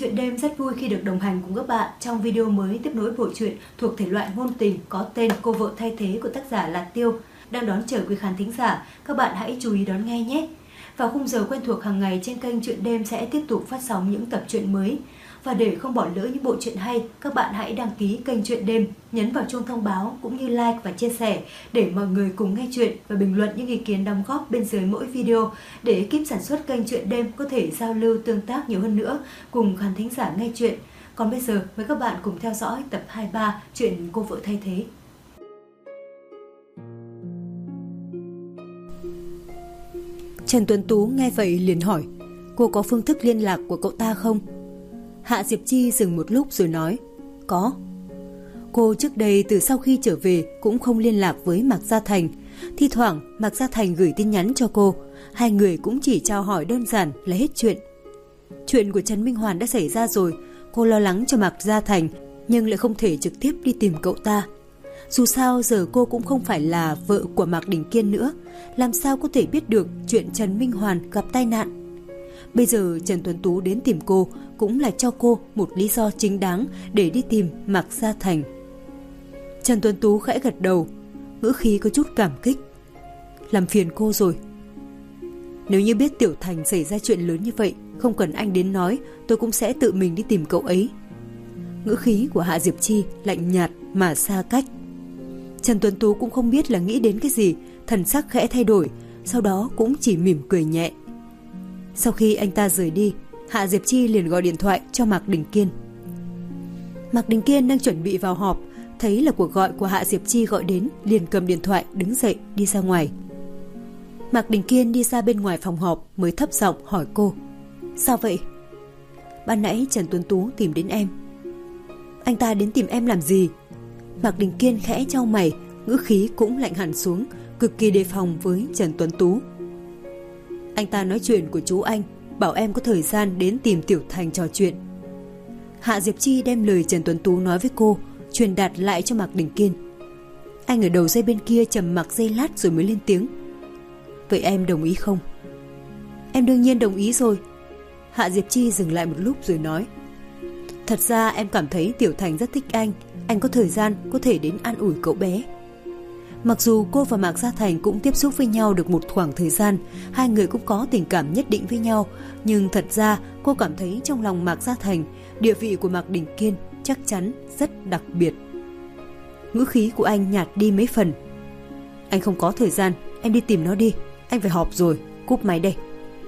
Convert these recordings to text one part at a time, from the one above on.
Truyện Đêm rất vui khi được đồng hành cùng các bạn trong video mới tiếp nối bộ truyện thuộc thể loại ngôn tình có tên Cô vợ thay thế của tác giả là Tiêu đang đón chờ quý khán thính giả. Các bạn hãy chú ý đón nghe nhé. Vào khung giờ quen thuộc hàng ngày trên kênh Truyện Đêm sẽ tiếp tục phát sóng những tập truyện mới. Và để không bỏ lỡ những bộ truyện hay, các bạn hãy đăng ký kênh Truyện Đêm, nhấn vào chuông thông báo cũng như like và chia sẻ để mọi người cùng nghe truyện và bình luận những ý kiến đóng góp bên dưới mỗi video để ekip sản xuất kênh Truyện Đêm có thể giao lưu tương tác nhiều hơn nữa cùng khán thính giả nghe truyện. Còn bây giờ mời các bạn cùng theo dõi tập 23 truyện Cô vợ thay thế. Trần Tuấn Tú nghe vậy liền hỏi: "Cô có phương thức liên lạc của cậu ta không?" Hạ Diệp Chi dừng một lúc rồi nói: "Có." Cô trước đây từ sau khi trở về cũng không liên lạc với Mạc Gia Thành. Thi thoảng Mạc Gia Thành gửi tin nhắn cho cô, hai người cũng chỉ chào hỏi đơn giản là hết chuyện. Chuyện của Trần Minh Hoàn đã xảy ra rồi, cô lo lắng cho Mạc Gia Thành nhưng lại không thể trực tiếp đi tìm cậu ta. Dù sao giờ cô cũng không phải là vợ của Mạc Đình Kiên nữa, làm sao có thể biết được chuyện Trần Minh Hoàn gặp tai nạn. Bây giờ Trần Tuấn Tú đến tìm cô cũng là cho cô một lý do chính đáng để đi tìm Mạc Gia Thành. Trần Tuấn Tú khẽ gật đầu, ngữ khí có chút cảm kích. "Làm phiền cô rồi. Nếu như biết Tiểu Thành xảy ra chuyện lớn như vậy, không cần anh đến nói, tôi cũng sẽ tự mình đi tìm cậu ấy." Ngữ khí của Hạ Diệp Chi lạnh nhạt mà xa cách. Trần Tuấn Tú cũng không biết là nghĩ đến cái gì, thần sắc khẽ thay đổi, sau đó cũng chỉ mỉm cười nhẹ. Sau khi anh ta rời đi, Hạ Diệp Chi liền gọi điện thoại cho Mạc Đình Kiên. Mạc Đình Kiên đang chuẩn bị vào họp, thấy là cuộc gọi của Hạ Diệp Chi gọi đến, liền cầm điện thoại đứng dậy đi ra ngoài. Mạc Đình Kiên đi ra bên ngoài phòng họp mới thấp giọng hỏi cô: "Sao vậy?" "Ban nãy Trần Tuấn Tú tìm đến em." "Anh ta đến tìm em làm gì?" Mạc Đình Kiên khẽ chau mày, ngữ khí cũng lạnh hẳn xuống, cực kỳ đề phòng với Trần Tuấn Tú. "Anh ta nói chuyện của chú anh, bảo em có thời gian đến tìm Tiểu Thành trò chuyện." Hạ Diệp Chi đem lời Trần Tuấn Tú nói với cô truyền đạt lại cho Mạc Đình Kiên. Anh ở đầu dây bên kia trầm mặc giây lát rồi mới lên tiếng: "Vậy em đồng ý không?" "Em đương nhiên đồng ý rồi." Hạ Diệp Chi dừng lại một lúc rồi nói: "Thật ra em cảm thấy Tiểu Thành rất thích anh có thời gian có thể đến an ủi cậu bé." Mặc dù cô và Mạc Gia Thành cũng tiếp xúc với nhau được một khoảng thời gian, hai người cũng có tình cảm nhất định với nhau, nhưng thật ra cô cảm thấy trong lòng Mạc Gia Thành, địa vị của Mạc Đình Kiên chắc chắn rất đặc biệt. Ngữ khí của anh nhạt đi mấy phần. "Anh không có thời gian, em đi tìm nó đi, anh phải họp rồi, cúp máy đây."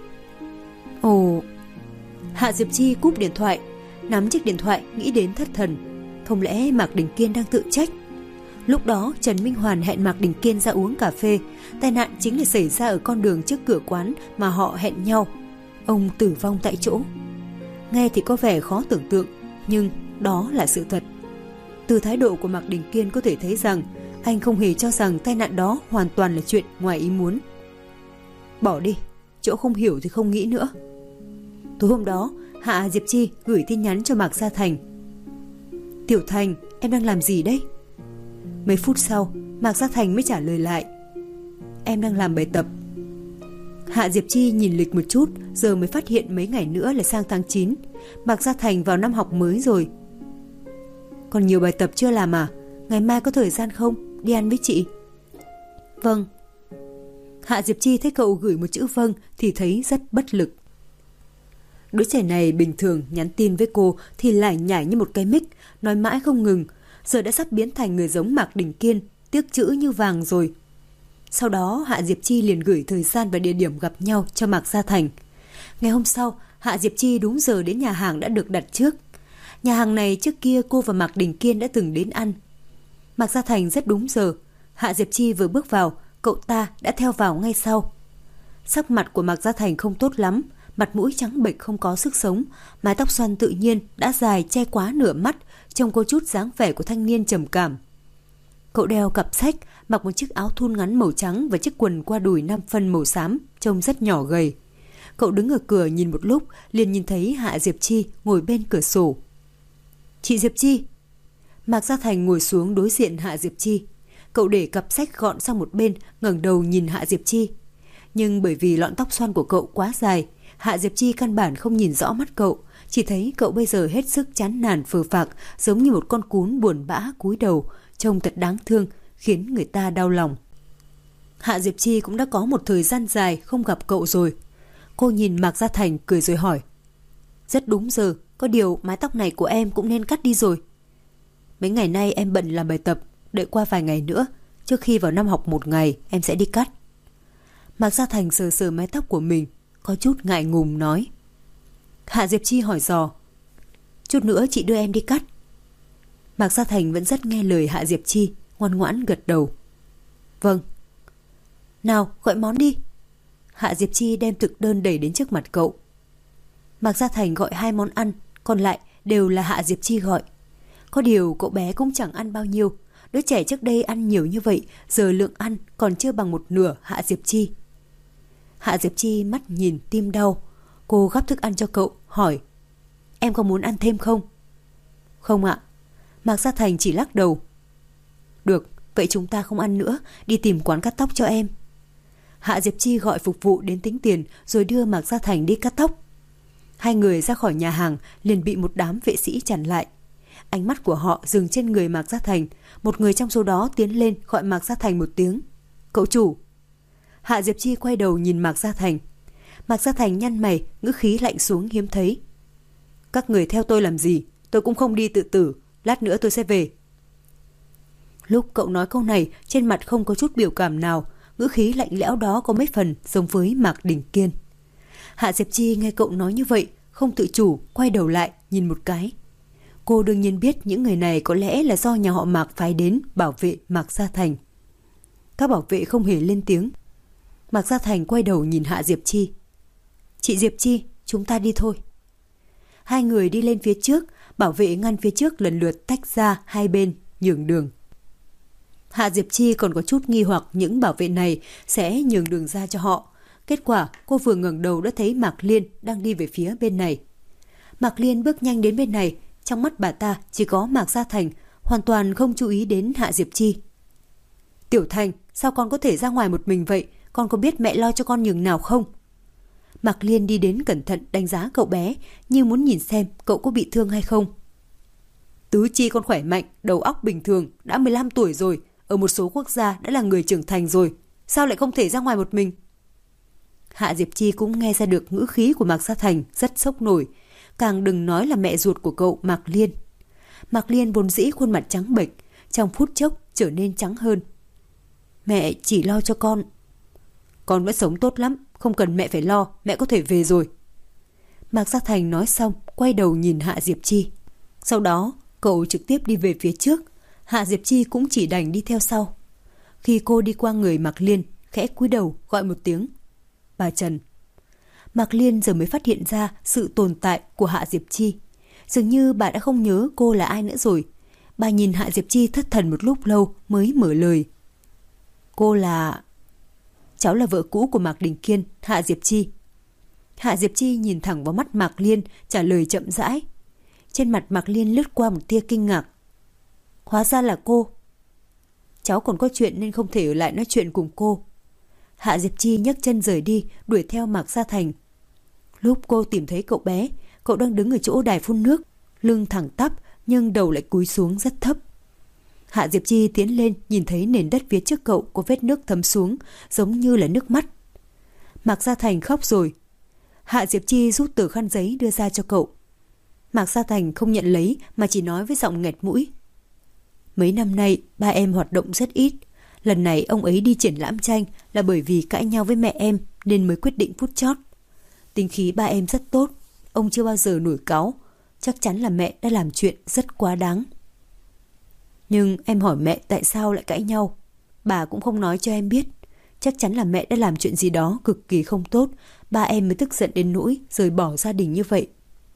Ồ. Hạ Diệp Chi cúp điện thoại, nắm chiếc điện thoại nghĩ đến thất thần. Không lẽ Mạc Đình Kiên đang tự trách? Lúc đó Trần Minh Hoàn hẹn Mạc Đình Kiên ra uống cà phê, tai nạn chính là xảy ra ở con đường trước cửa quán mà họ hẹn nhau. Ông tử vong tại chỗ. Nghe thì có vẻ khó tưởng tượng, nhưng đó là sự thật. Từ thái độ của Mạc Đình Kiên có thể thấy rằng anh không hề cho rằng tai nạn đó hoàn toàn là chuyện ngoài ý muốn. Bỏ đi, chỗ không hiểu thì không nghĩ nữa. Tối hôm đó, Hạ Diệp Chi gửi tin nhắn cho Mạc Gia Thành: "Tiểu Thành, em đang làm gì đấy?" Mấy phút sau, Mạc Gia Thành mới trả lời lại: "Em đang làm bài tập." Hạ Diệp Chi nhìn lịch một chút, giờ mới phát hiện mấy ngày nữa là sang tháng 9. Mạc Gia Thành vào năm học mới rồi. "Còn nhiều bài tập chưa làm à? Ngày mai có thời gian không? Đi ăn với chị." "Vâng." Hạ Diệp Chi thấy cậu gửi một chữ vâng thì thấy rất bất lực. Đứa trẻ này bình thường nhắn tin với cô thì lải nhải như một cái mic, nói mãi không ngừng, giờ đã sắp biến thành người giống Mạc Đình Kiên, tiếc chữ như vàng rồi. Sau đó Hạ Diệp Chi liền gửi thời gian và địa điểm gặp nhau cho Mạc Gia Thành. Ngày hôm sau, Hạ Diệp Chi đúng giờ đến nhà hàng đã được đặt trước. Nhà hàng này trước kia cô và Mạc Đình Kiên đã từng đến ăn. Mạc Gia Thành rất đúng giờ, Hạ Diệp Chi vừa bước vào, cậu ta đã theo vào ngay sau. Sắc mặt của Mạc Gia Thành không tốt lắm, mặt mũi trắng bệch không có sức sống, mái tóc xoăn tự nhiên đã dài che quá nửa mắt, trông có chút dáng vẻ của thanh niên trầm cảm. Cậu đeo cặp sách, mặc một chiếc áo thun ngắn màu trắng và chiếc quần qua đùi 5 phân màu xám, trông rất nhỏ gầy. Cậu đứng ở cửa nhìn một lúc, liền nhìn thấy Hạ Diệp Chi ngồi bên cửa sổ. "Chị Diệp Chi." Mạc Gia Thành ngồi xuống đối diện Hạ Diệp Chi. Cậu để cặp sách gọn sang một bên, ngẩng đầu nhìn Hạ Diệp Chi. Nhưng bởi vì lọn tóc xoăn của cậu quá dài, Hạ Diệp Chi căn bản không nhìn rõ mắt cậu, Chỉ thấy cậu bây giờ hết sức chán nản phờ phạc, giống như một con cún buồn bã cúi đầu, trông thật đáng thương, khiến người ta đau lòng. Hạ Diệp Chi cũng đã có một thời gian dài không gặp cậu rồi. Cô nhìn Mạc Gia Thành cười rồi hỏi: Rất đúng giờ, có điều mái tóc này của em cũng nên cắt đi rồi. Mấy ngày nay em bận làm bài tập, đợi qua vài ngày nữa, trước khi vào năm học một ngày em sẽ đi cắt. Mạc Gia Thành sờ sờ mái tóc của mình, có chút ngại ngùng nói. Hạ Diệp Chi hỏi dò: Chút nữa chị đưa em đi cắt. Mạc Gia Thành vẫn rất nghe lời Hạ Diệp Chi, ngoan ngoãn gật đầu. Vâng. Nào, gọi món đi. Hạ Diệp Chi đem thực đơn đẩy đến trước mặt cậu. Mạc Gia Thành gọi 2 món ăn, còn lại đều là Hạ Diệp Chi gọi. Có điều cậu bé cũng chẳng ăn bao nhiêu. Đứa trẻ trước đây ăn nhiều như vậy, giờ lượng ăn còn chưa bằng một nửa Hạ Diệp Chi. Hạ Diệp Chi mắt nhìn tim đau. Cô gắp thức ăn cho cậu, hỏi: Em có muốn ăn thêm không? Không ạ. Mạc Gia Thành chỉ lắc đầu. Được, vậy chúng ta không ăn nữa, đi tìm quán cắt tóc cho em. Hạ Diệp Chi gọi phục vụ đến tính tiền rồi đưa Mạc Gia Thành đi cắt tóc. Hai người ra khỏi nhà hàng liền bị một đám vệ sĩ chặn lại. Ánh mắt của họ dừng trên người Mạc Gia Thành. Một người trong số đó tiến lên gọi Mạc Gia Thành một tiếng: Cậu chủ. Hạ Diệp Chi quay đầu nhìn Mạc Gia Thành. Mạc Gia Thành nhăn mày, ngữ khí lạnh xuống hiếm thấy. Các người theo tôi làm gì? Tôi cũng không đi tự tử, lát nữa tôi sẽ về. Lúc cậu nói câu này, trên mặt không có chút biểu cảm nào, ngữ khí lạnh lẽo đó có mấy phần giống với Mạc Đình Kiên. Hạ Diệp Chi nghe cậu nói như vậy, không tự chủ quay đầu lại nhìn một cái. Cô đương nhiên biết những người này có lẽ là do nhà họ Mạc phái đến bảo vệ Mạc Gia Thành. Các bảo vệ không hề lên tiếng. Mạc Gia Thành quay đầu nhìn Hạ Diệp Chi. Chị Diệp Chi, chúng ta đi thôi. Hai người đi lên phía trước, bảo vệ ngăn phía trước lần lượt tách ra hai bên, nhường đường. Hạ Diệp Chi còn có chút nghi hoặc những bảo vệ này sẽ nhường đường ra cho họ. Kết quả cô vừa ngẩng đầu đã thấy Mạc Liên đang đi về phía bên này. Mạc Liên bước nhanh đến bên này, trong mắt bà ta chỉ có Mạc Gia Thành, hoàn toàn không chú ý đến Hạ Diệp Chi. Tiểu Thành, sao con có thể ra ngoài một mình vậy? Con có biết mẹ lo cho con nhường nào không? Mạc Liên đi đến cẩn thận đánh giá cậu bé, như muốn nhìn xem cậu có bị thương hay không. Tứ chi con khỏe mạnh, đầu óc bình thường, đã 15 tuổi rồi, ở một số quốc gia đã là người trưởng thành rồi, sao lại không thể ra ngoài một mình? Hạ Diệp Chi cũng nghe ra được ngữ khí của Mạc Gia Thành rất sốc nổi, càng đừng nói là mẹ ruột của cậu Mạc Liên. Mạc Liên vốn dĩ khuôn mặt trắng bệch, trong phút chốc trở nên trắng hơn. Mẹ chỉ lo cho con. Con vẫn sống tốt lắm, không cần mẹ phải lo, mẹ có thể về rồi. Mạc Gia Thành nói xong, quay đầu nhìn Hạ Diệp Chi. Sau đó, cậu trực tiếp đi về phía trước, Hạ Diệp Chi cũng chỉ đành đi theo sau. Khi cô đi qua người Mạc Liên, khẽ cúi đầu gọi một tiếng: Bà Trần. Mạc Liên giờ mới phát hiện ra sự tồn tại của Hạ Diệp Chi. Dường như bà đã không nhớ cô là ai nữa rồi. Bà nhìn Hạ Diệp Chi thất thần một lúc lâu mới mở lời. Cô là... Cháu là vợ cũ của Mạc Đình Kiên, Hạ Diệp Chi. Hạ Diệp Chi nhìn thẳng vào mắt Mạc Liên, trả lời chậm rãi. Trên mặt Mạc Liên lướt qua một tia kinh ngạc. Hóa ra là cô. Cháu còn có chuyện nên không thể ở lại nói chuyện cùng cô. Hạ Diệp Chi nhấc chân rời đi, đuổi theo Mạc Gia Thành. Lúc cô tìm thấy cậu bé, cậu đang đứng ở chỗ đài phun nước, lưng thẳng tắp nhưng đầu lại cúi xuống rất thấp. Hạ Diệp Chi tiến lên, nhìn thấy nền đất phía trước cậu có vết nước thấm xuống, giống như là nước mắt. Mạc Gia Thành khóc rồi. Hạ Diệp Chi rút tờ khăn giấy đưa ra cho cậu. Mạc Gia Thành không nhận lấy mà chỉ nói với giọng nghẹt mũi. Mấy năm nay ba em hoạt động rất ít. Lần này ông ấy đi triển lãm tranh là bởi vì cãi nhau với mẹ em nên mới quyết định phút chót. Tính khí ba em rất tốt, ông chưa bao giờ nổi cáu. Chắc chắn là mẹ đã làm chuyện rất quá đáng. Nhưng em hỏi mẹ tại sao lại cãi nhau, bà cũng không nói cho em biết. Chắc chắn là mẹ đã làm chuyện gì đó cực kỳ không tốt, ba em mới tức giận đến nỗi rời bỏ gia đình như vậy.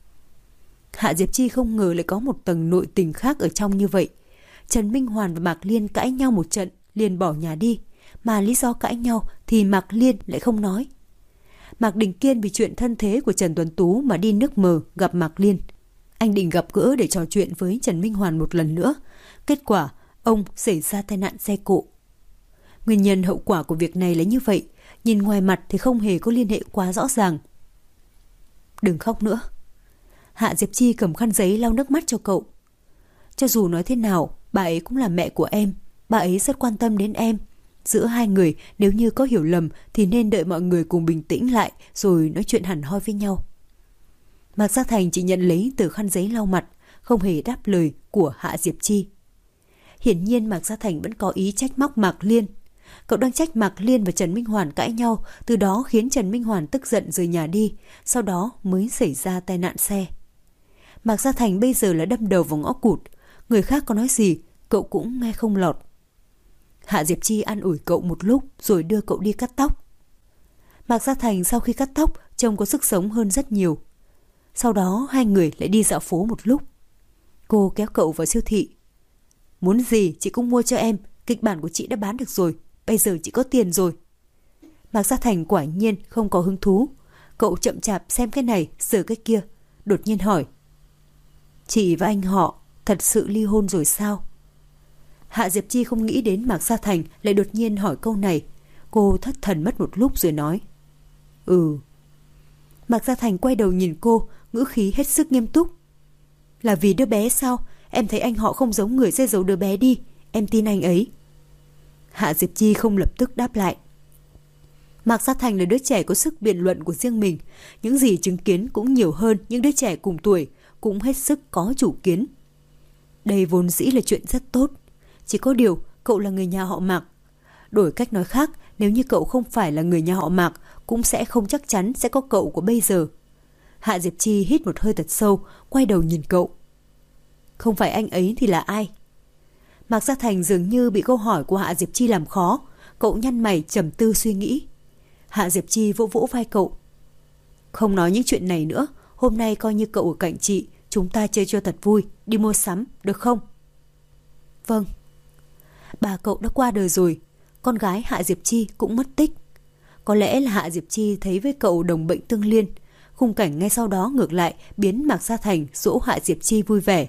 Hạ Diệp Chi không ngờ lại có một tầng nội tình khác ở trong như vậy. Trần Minh Hoàn và Mạc Liên cãi nhau một trận liền bỏ nhà đi, mà lý do cãi nhau thì Mạc Liên lại không nói. Mạc Đình Kiên vì chuyện thân thế của Trần Tuấn Tú mà đi nước mờ gặp Mạc Liên. Anh định gặp gỡ để trò chuyện với Trần Minh Hoàn một lần nữa. Kết quả ông xảy ra tai nạn xe cộ. Nguyên nhân hậu quả của việc này là như vậy, nhìn ngoài mặt thì không hề có liên hệ quá rõ ràng. Đừng khóc nữa. Hạ Diệp Chi cầm khăn giấy lau nước mắt cho cậu. Cho dù nói thế nào, bà ấy cũng là mẹ của em. Bà ấy rất quan tâm đến em. Giữa hai người nếu như có hiểu lầm thì nên đợi mọi người cùng bình tĩnh lại rồi nói chuyện hẳn hoi với nhau. Mạc Gia Thành chỉ nhận lấy tờ khăn giấy lau mặt, không hề đáp lời của Hạ Diệp Chi. Hiển nhiên Mạc Gia Thành vẫn có ý trách móc Mạc Liên. Cậu đang trách Mạc Liên và Trần Minh Hoàn cãi nhau, từ đó khiến Trần Minh Hoàn tức giận rời nhà đi, sau đó mới xảy ra tai nạn xe. Mạc Gia Thành bây giờ là đâm đầu vào ngõ cụt, người khác có nói gì cậu cũng nghe không lọt. Hạ Diệp Chi an ủi cậu một lúc rồi đưa cậu đi cắt tóc. Mạc Gia Thành sau khi cắt tóc trông có sức sống hơn rất nhiều. Sau đó hai người lại đi dạo phố một lúc. Cô kéo cậu vào siêu thị. Muốn gì chị cũng mua cho em, kịch bản của chị đã bán được rồi, bây giờ chị có tiền rồi. Mạc Gia Thành quả nhiên không có hứng thú. Cậu chậm chạp xem cái này sờ cái kia, đột nhiên hỏi: Chị và anh họ thật sự ly hôn rồi sao? Hạ Diệp Chi không nghĩ đến Mạc Gia Thành lại đột nhiên hỏi câu này. Cô thất thần mất một lúc rồi nói: Mạc Gia Thành quay đầu nhìn cô, ngữ khí hết sức nghiêm túc. Là vì đứa bé sao? Em thấy anh họ không giống người sẽ giấu đứa bé đi. Em tin anh ấy. Hạ Diệp Chi không lập tức đáp lại. Mạc Gia Thành là đứa trẻ có sức biện luận của riêng mình. Những gì chứng kiến cũng nhiều hơn những đứa trẻ cùng tuổi, cũng hết sức có chủ kiến. Đây vốn dĩ là chuyện rất tốt. Chỉ có điều cậu là người nhà họ Mạc. Đổi cách nói khác, nếu như cậu không phải là người nhà họ Mạc, cũng sẽ không chắc chắn sẽ có cậu của bây giờ. Hạ Diệp Chi hít một hơi thật sâu, quay đầu nhìn cậu. Không phải anh ấy thì là ai? Mạc Gia Thành dường như bị câu hỏi của Hạ Diệp Chi làm khó. Cậu nhăn mày trầm tư suy nghĩ. Hạ Diệp Chi vỗ vỗ vai cậu. Không nói những chuyện này nữa, hôm nay coi như cậu ở cạnh chị, chúng ta chơi cho thật vui, đi mua sắm, được không? Vâng. Bà cậu đã qua đời rồi, con gái Hạ Diệp Chi cũng mất tích. Có lẽ là Hạ Diệp Chi thấy với cậu đồng bệnh tương liên. Khung cảnh ngay sau đó ngược lại biến Mạc Gia Thành dỗ Hạ Diệp Chi vui vẻ.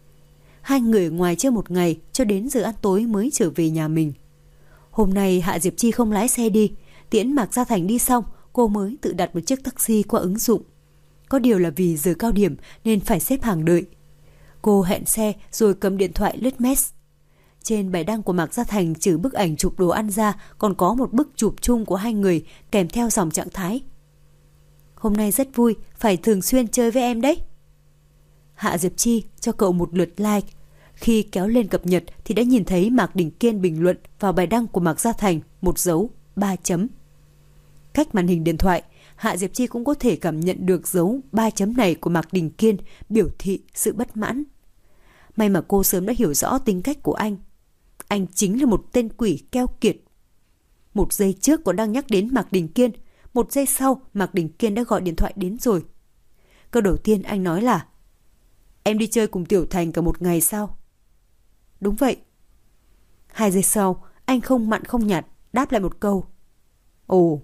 Hai người ngoài chơi một ngày cho đến giờ ăn tối mới trở về nhà mình. Hôm nay Hạ Diệp Chi không lái xe đi, tiễn Mạc Gia Thành đi xong, cô mới tự đặt một chiếc taxi qua ứng dụng. Có điều là vì giờ cao điểm nên phải xếp hàng đợi. Cô hẹn xe rồi cầm điện thoại lướt mess. Trên bài đăng của Mạc Gia Thành trừ bức ảnh chụp đồ ăn ra, còn có một bức chụp chung của hai người kèm theo dòng trạng thái: Hôm nay rất vui, phải thường xuyên chơi với em đấy. Hạ Diệp Chi cho cậu một lượt like. Khi kéo lên cập nhật thì đã nhìn thấy Mạc Đình Kiên bình luận vào bài đăng của Mạc Gia Thành một dấu 3 chấm. Cách màn hình điện thoại, Hạ Diệp Chi cũng có thể cảm nhận được dấu 3 chấm này của Mạc Đình Kiên biểu thị sự bất mãn. May mà cô sớm đã hiểu rõ tính cách của anh. Anh chính là một tên quỷ keo kiệt. Một giây trước còn đang nhắc đến Mạc Đình Kiên, một giây sau Mạc Đình Kiên đã gọi điện thoại đến rồi. Câu đầu tiên anh nói là: Em đi chơi cùng Tiểu Thành cả một ngày sao? Đúng vậy. 2 giây sau, anh không mặn không nhạt đáp lại một câu: Ồ.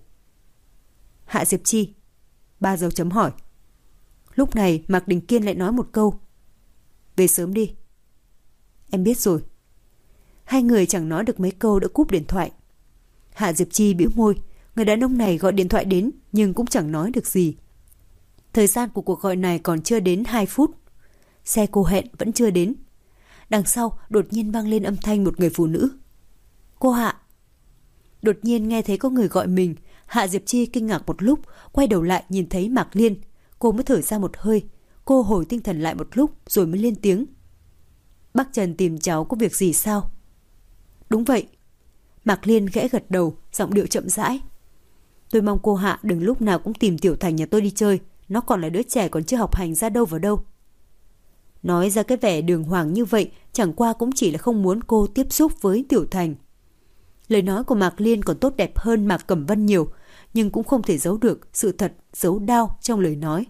Hạ Diệp Chi 3 dấu chấm hỏi. Lúc này Mạc Đình Kiên lại nói một câu: Về sớm đi. Em biết rồi. Hai người chẳng nói được mấy câu đã cúp điện thoại. Hạ Diệp Chi bĩu môi. Người đàn ông này gọi điện thoại đến nhưng cũng chẳng nói được gì. Thời gian của cuộc gọi này còn chưa đến 2 phút. Xe cô hẹn vẫn chưa đến. Đằng sau đột nhiên vang lên âm thanh một người phụ nữ: Cô Hạ. Đột nhiên nghe thấy có người gọi mình. Hạ Diệp Chi kinh ngạc một lúc, quay đầu lại nhìn thấy Mạc Liên. Cô mới thở ra một hơi. Cô hồi tinh thần lại một lúc rồi mới lên tiếng: Bác Trần tìm cháu có việc gì sao? Đúng vậy. Mạc Liên khẽ gật đầu, giọng điệu chậm rãi. Tôi mong cô Hạ đừng lúc nào cũng tìm Tiểu Thành nhà tôi đi chơi. Nó còn là đứa trẻ còn chưa học hành ra đâu vào đâu. Nói ra cái vẻ đường hoàng như vậy chẳng qua cũng chỉ là không muốn cô tiếp xúc với Tiểu Thành. Lời nói của Mạc Liên còn tốt đẹp hơn Mạc Cẩm Vân nhiều, nhưng cũng không thể giấu được sự thật giấu đau trong lời nói.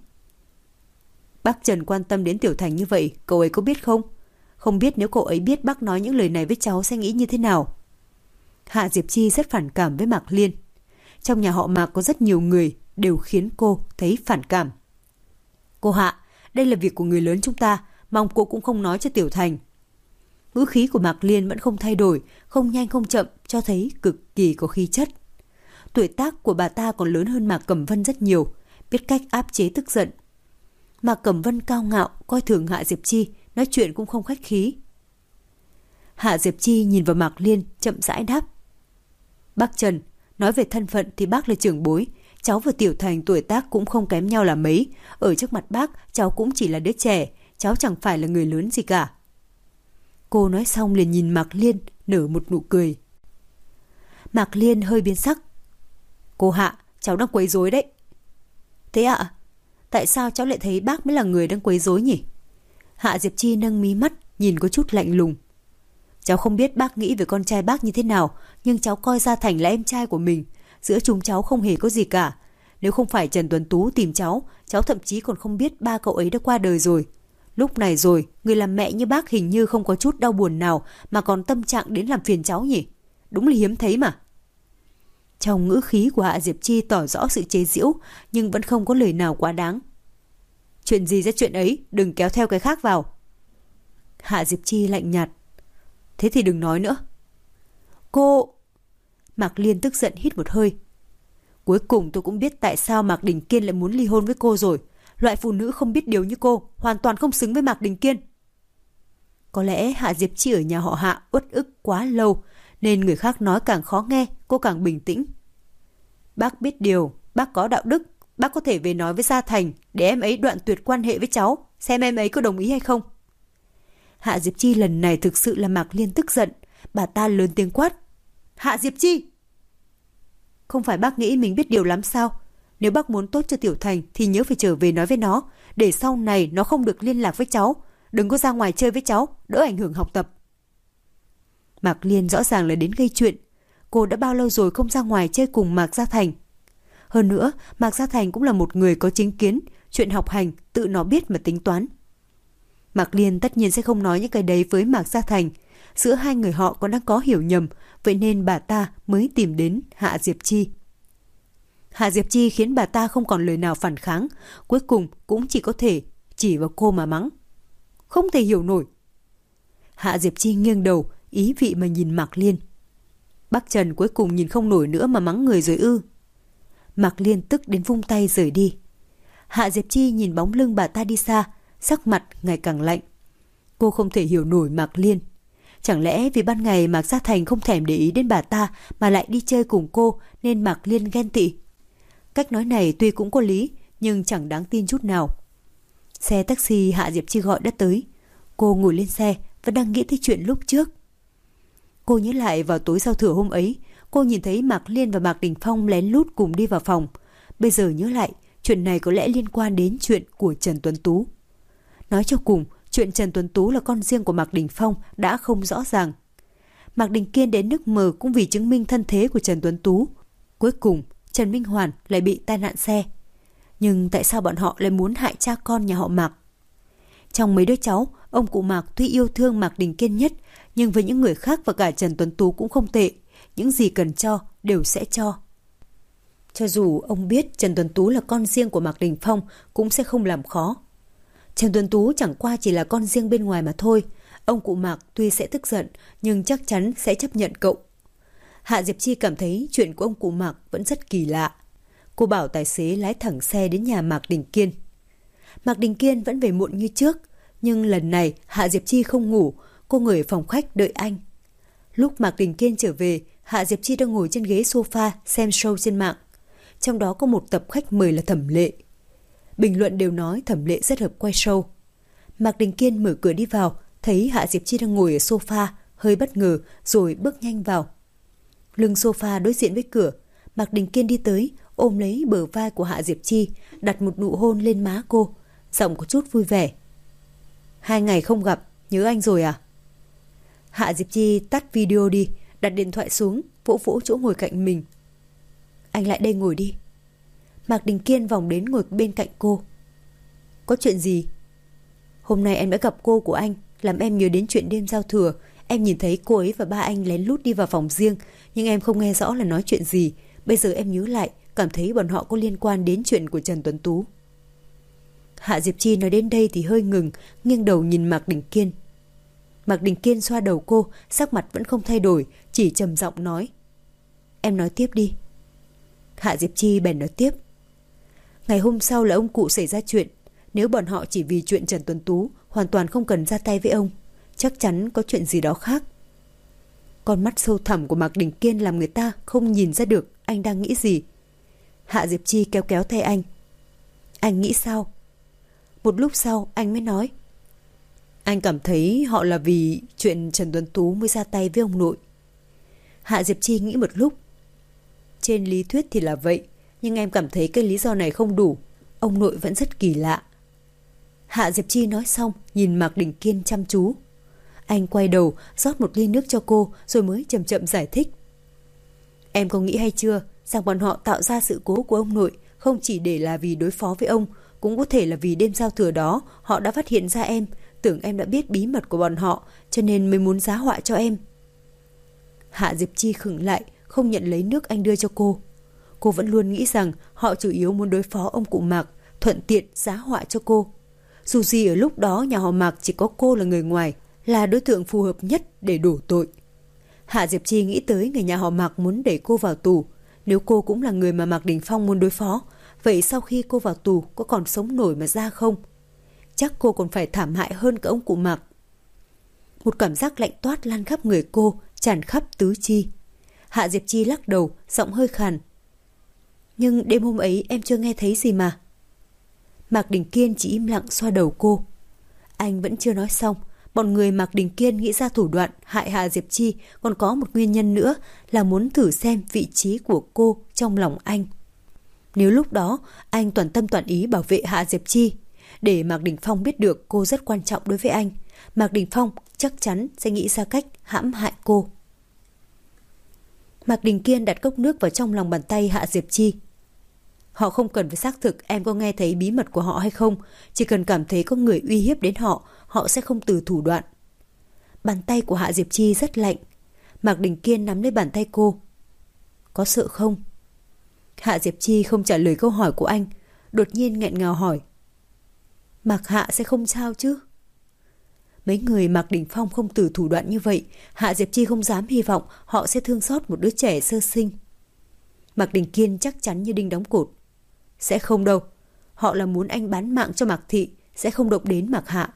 Bác Trần quan tâm đến Tiểu Thành như vậy, cậu ấy có biết không? Không biết nếu cậu ấy biết bác nói những lời này với cháu sẽ nghĩ như thế nào. Hạ Diệp Chi rất phản cảm với Mạc Liên. Trong nhà họ Mạc có rất nhiều người đều khiến cô thấy phản cảm. Cô Hạ, đây là việc của người lớn chúng ta, mong cô cũng không nói cho Tiểu Thành. Ngữ khí của Mạc Liên vẫn không thay đổi, không nhanh không chậm, cho thấy cực kỳ có khí chất. Tuổi tác của bà ta còn lớn hơn Mạc Cẩm Vân rất nhiều, biết cách áp chế tức giận. Mạc Cẩm Vân cao ngạo, coi thường Hạ Diệp Chi, nói chuyện cũng không khách khí. Hạ Diệp Chi nhìn vào Mạc Liên, chậm rãi đáp. Bác Trần, nói về thân phận thì bác là trưởng bối, cháu và Tiểu Thành tuổi tác cũng không kém nhau là mấy, ở trước mặt bác cháu cũng chỉ là đứa trẻ, cháu chẳng phải là người lớn gì cả. Cô nói xong liền nhìn Mạc Liên, nở một nụ cười. Mạc Liên hơi biến sắc. Cô Hạ, cháu đang quấy rối đấy. Thế ạ? Tại sao cháu lại thấy bác mới là người đang quấy rối nhỉ? Hạ Diệp Chi nâng mí mắt, nhìn có chút lạnh lùng. Cháu không biết bác nghĩ về con trai bác như thế nào, nhưng cháu coi Gia Thành là em trai của mình. Giữa chúng cháu không hề có gì cả. Nếu không phải Trần Tuấn Tú tìm cháu, cháu thậm chí còn không biết ba cậu ấy đã qua đời rồi. Lúc này rồi, người làm mẹ như bác hình như không có chút đau buồn nào mà còn tâm trạng đến làm phiền cháu nhỉ? Đúng là hiếm thấy mà. Trong ngữ khí của Hạ Diệp Chi tỏ rõ sự chế giễu, nhưng vẫn không có lời nào quá đáng. Chuyện gì ra chuyện ấy, đừng kéo theo cái khác vào. Hạ Diệp Chi lạnh nhạt. Thế thì đừng nói nữa. Cô... Mạc Liên tức giận hít một hơi. Cuối cùng tôi cũng biết tại sao Mạc Đình Kiên lại muốn ly hôn với cô rồi. Loại phụ nữ không biết điều như cô hoàn toàn không xứng với Mạc Đình Kiên. Có lẽ Hạ Diệp Chi ở nhà họ Hạ uất ức quá lâu, nên người khác nói càng khó nghe, cô càng bình tĩnh. Bác biết điều, bác có đạo đức, bác có thể về nói với Gia Thành để em ấy đoạn tuyệt quan hệ với cháu, xem em ấy có đồng ý hay không. Hạ Diệp Chi lần này thực sự là Mạc Liên tức giận, bà ta lớn tiếng quát. Hạ Diệp Chi! Không phải bác nghĩ mình biết điều lắm sao? Nếu bác muốn tốt cho Tiểu Thành thì nhớ phải trở về nói với nó, để sau này nó không được liên lạc với cháu. Đừng có ra ngoài chơi với cháu, đỡ ảnh hưởng học tập. Mạc Liên rõ ràng là đến gây chuyện. Cô đã bao lâu rồi không ra ngoài chơi cùng Mạc Gia Thành? Hơn nữa, Mạc Gia Thành cũng là một người có chính kiến, chuyện học hành tự nó biết mà tính toán. Mạc Liên tất nhiên sẽ không nói những cái đấy với Mạc Gia Thành. Giữa hai người họ còn đang có hiểu nhầm, vậy nên bà ta mới tìm đến Hạ Diệp Chi. Hạ Diệp Chi khiến bà ta không còn lời nào phản kháng, cuối cùng cũng chỉ có thể chỉ vào cô mà mắng. Không thể hiểu nổi. Hạ Diệp Chi nghiêng đầu, ý vị mà nhìn Mạc Liên. Bác Trần cuối cùng nhìn không nổi nữa mà mắng người rồi ư? Mạc Liên tức đến vung tay rời đi. Hạ Diệp Chi nhìn bóng lưng bà ta đi xa, sắc mặt ngày càng lạnh. Cô không thể hiểu nổi Mạc Liên. Chẳng lẽ vì ban ngày Mạc Gia Thành không thèm để ý đến bà ta mà lại đi chơi cùng cô nên Mạc Liên ghen tị? Cách nói này tuy cũng có lý, nhưng chẳng đáng tin chút nào. Xe taxi Hạ Diệp Chi gọi đã tới. Cô ngồi lên xe và đang nghĩ tới chuyện lúc trước. Cô nhớ lại vào tối giao thừa hôm ấy, cô nhìn thấy Mạc Liên và Mạc Đình Phong lén lút cùng đi vào phòng. Bây giờ nhớ lại, chuyện này có lẽ liên quan đến chuyện của Trần Tuấn Tú. Nói cho cùng, chuyện Trần Tuấn Tú là con riêng của Mạc Đình Phong đã không rõ ràng. Mạc Đình Kiên đến nước mờ cũng vì chứng minh thân thế của Trần Tuấn Tú. Cuối cùng, Trần Minh Hoàn lại bị tai nạn xe. Nhưng tại sao bọn họ lại muốn hại cha con nhà họ Mạc? Trong mấy đứa cháu, ông cụ Mạc tuy yêu thương Mạc Đình Kiên nhất, nhưng với những người khác và cả Trần Tuấn Tú cũng không tệ. Những gì cần cho đều sẽ cho. Cho dù ông biết Trần Tuấn Tú là con riêng của Mạc Đình Phong cũng sẽ không làm khó. Trần Tuấn Tú chẳng qua chỉ là con riêng bên ngoài mà thôi. Ông cụ Mạc tuy sẽ tức giận nhưng chắc chắn sẽ chấp nhận cậu. Hạ Diệp Chi cảm thấy chuyện của ông cụ Mạc vẫn rất kỳ lạ. Cô bảo tài xế lái thẳng xe đến nhà Mạc Đình Kiên. Mạc Đình Kiên vẫn về muộn như trước, nhưng lần này Hạ Diệp Chi không ngủ, cô ngồi ở phòng khách đợi anh. Lúc Mạc Đình Kiên trở về, Hạ Diệp Chi đang ngồi trên ghế sofa xem show trên mạng. Trong đó có một tập khách mời là Thẩm Lệ. Bình luận đều nói Thẩm Lệ rất hợp quay show. Mạc Đình Kiên mở cửa đi vào, thấy Hạ Diệp Chi đang ngồi ở sofa, hơi bất ngờ rồi bước nhanh vào. Lưng sofa đối diện với cửa, Mạc Đình Kiên đi tới, ôm lấy bờ vai của Hạ Diệp Chi, đặt một nụ hôn lên má cô, giọng có chút vui vẻ. 2 ngày không gặp, nhớ anh rồi à? Hạ Diệp Chi tắt video đi, đặt điện thoại xuống, vỗ vỗ chỗ ngồi cạnh mình. Anh lại đây ngồi đi. Mạc Đình Kiên vòng đến ngồi bên cạnh cô. Có chuyện gì? Hôm nay em đã gặp cô của anh, làm em nhớ đến chuyện đêm giao thừa. Em nhìn thấy cô ấy và ba anh lén lút đi vào phòng riêng, nhưng em không nghe rõ là nói chuyện gì. Bây giờ em nhớ lại, cảm thấy bọn họ có liên quan đến chuyện của Trần Tuấn Tú. Hạ Diệp Chi nói đến đây thì hơi ngừng, nghiêng đầu nhìn Mạc Đình Kiên. Mạc Đình Kiên xoa đầu cô, sắc mặt vẫn không thay đổi, chỉ trầm giọng nói. Em nói tiếp đi. Hạ Diệp Chi bèn nói tiếp. Ngày hôm sau là ông cụ xảy ra chuyện. Nếu bọn họ chỉ vì chuyện Trần Tuấn Tú, hoàn toàn không cần ra tay với ông. Chắc chắn có chuyện gì đó khác. Con mắt sâu thẳm của Mạc Đình Kiên làm người ta không nhìn ra được anh đang nghĩ gì. Hạ Diệp Chi kéo kéo tay anh. Anh nghĩ sao? Một lúc sau anh mới nói. Anh cảm thấy họ là vì chuyện Trần Tuấn Tú mới ra tay với ông nội. Hạ Diệp Chi nghĩ một lúc. Trên lý thuyết thì là vậy, nhưng em cảm thấy cái lý do này không đủ. Ông nội vẫn rất kỳ lạ. Hạ Diệp Chi nói xong, nhìn Mạc Đình Kiên chăm chú. Anh quay đầu, rót một ly nước cho cô, rồi mới chậm chậm giải thích. Em có nghĩ hay chưa, rằng bọn họ tạo ra sự cố của ông nội không chỉ để là vì đối phó với ông, cũng có thể là vì đêm giao thừa đó họ đã phát hiện ra em, tưởng em đã biết bí mật của bọn họ, cho nên mới muốn giá họa cho em. Hạ Diệp Chi khựng lại, không nhận lấy nước anh đưa cho cô. Cô vẫn luôn nghĩ rằng họ chủ yếu muốn đối phó ông cụ Mạc, thuận tiện giá họa cho cô. Dù gì ở lúc đó nhà họ Mạc chỉ có cô là người ngoài, là đối tượng phù hợp nhất để đổ tội. Hạ Diệp Chi nghĩ tới người nhà họ Mạc muốn đẩy cô vào tù. Nếu cô cũng là người mà Mạc Đình Phong muốn đối phó, vậy sau khi cô vào tù có còn sống nổi mà ra không? Chắc cô còn phải thảm hại hơn cả ông cụ Mạc. Một cảm giác lạnh toát lan khắp người cô, tràn khắp tứ chi. Hạ Diệp Chi lắc đầu, giọng hơi khàn. Nhưng đêm hôm ấy em chưa nghe thấy gì mà. Mạc Đình Kiên chỉ im lặng xoa đầu cô. Anh vẫn chưa nói xong. Bọn người Mạc Đình Kiên nghĩ ra thủ đoạn hại Hạ Diệp Chi còn có một nguyên nhân nữa là muốn thử xem vị trí của cô trong lòng anh. Nếu lúc đó anh toàn tâm toàn ý bảo vệ Hạ Diệp Chi, để Mạc Đình Phong biết được cô rất quan trọng đối với anh, Mạc Đình Phong chắc chắn sẽ nghĩ ra cách hãm hại cô. Mạc Đình Kiên đặt cốc nước vào trong lòng bàn tay Hạ Diệp Chi. Họ không cần phải xác thực em có nghe thấy bí mật của họ hay không, chỉ cần cảm thấy có người uy hiếp đến họ, họ sẽ không từ thủ đoạn. Bàn tay của Hạ Diệp Chi rất lạnh. Mạc Đình Kiên nắm lấy bàn tay cô. Có sợ không? Hạ Diệp Chi không trả lời câu hỏi của anh, đột nhiên nghẹn ngào hỏi. Mạc Hạ sẽ không sao chứ? Mấy người Mạc Đình Phong không từ thủ đoạn như vậy, Hạ Diệp Chi không dám hy vọng họ sẽ thương xót một đứa trẻ sơ sinh. Mạc Đình Kiên chắc chắn như đinh đóng cột. Sẽ không đâu. Họ là muốn anh bán mạng cho Mạc Thị, sẽ không động đến Mạc Hạ.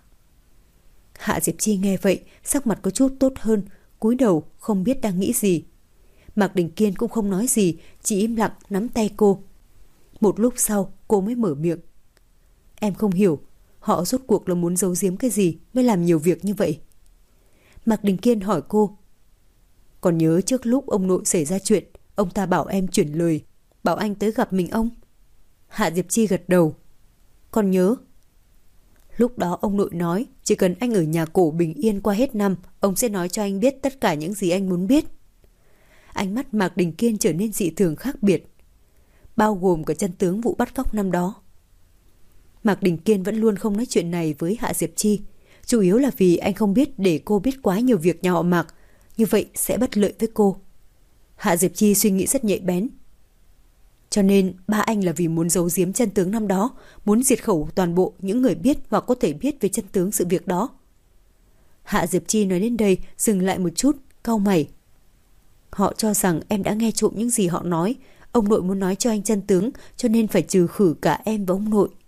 Hạ Diệp Chi nghe vậy, sắc mặt có chút tốt hơn, cúi đầu không biết đang nghĩ gì. Mạc Đình Kiên cũng không nói gì, chỉ im lặng nắm tay cô. Một lúc sau cô mới mở miệng. Em không hiểu, họ rốt cuộc là muốn giấu giếm cái gì mới làm nhiều việc như vậy. Mạc Đình Kiên hỏi cô. Còn nhớ trước lúc ông nội xảy ra chuyện, ông ta bảo em chuyển lời, bảo anh tới gặp mình ông. Hạ Diệp Chi gật đầu. Còn nhớ. Lúc đó ông nội nói chỉ cần anh ở nhà cổ bình yên qua hết năm, ông sẽ nói cho anh biết tất cả những gì anh muốn biết. Ánh mắt Mạc Đình Kiên trở nên dị thường khác biệt, bao gồm cả chân tướng vụ bắt cóc năm đó. Mạc Đình Kiên vẫn luôn không nói chuyện này với Hạ Diệp Chi, chủ yếu là vì anh không biết để cô biết quá nhiều việc nhà họ Mạc, như vậy sẽ bất lợi với cô. Hạ Diệp Chi suy nghĩ rất nhạy bén. Cho nên ba anh là vì muốn giấu giếm chân tướng năm đó, muốn diệt khẩu toàn bộ những người biết hoặc có thể biết về chân tướng sự việc đó. Hạ Diệp Chi nói đến đây dừng lại một chút, cau mày. Họ cho rằng em đã nghe trộm những gì họ nói, ông nội muốn nói cho anh chân tướng, cho nên phải trừ khử cả em và ông nội.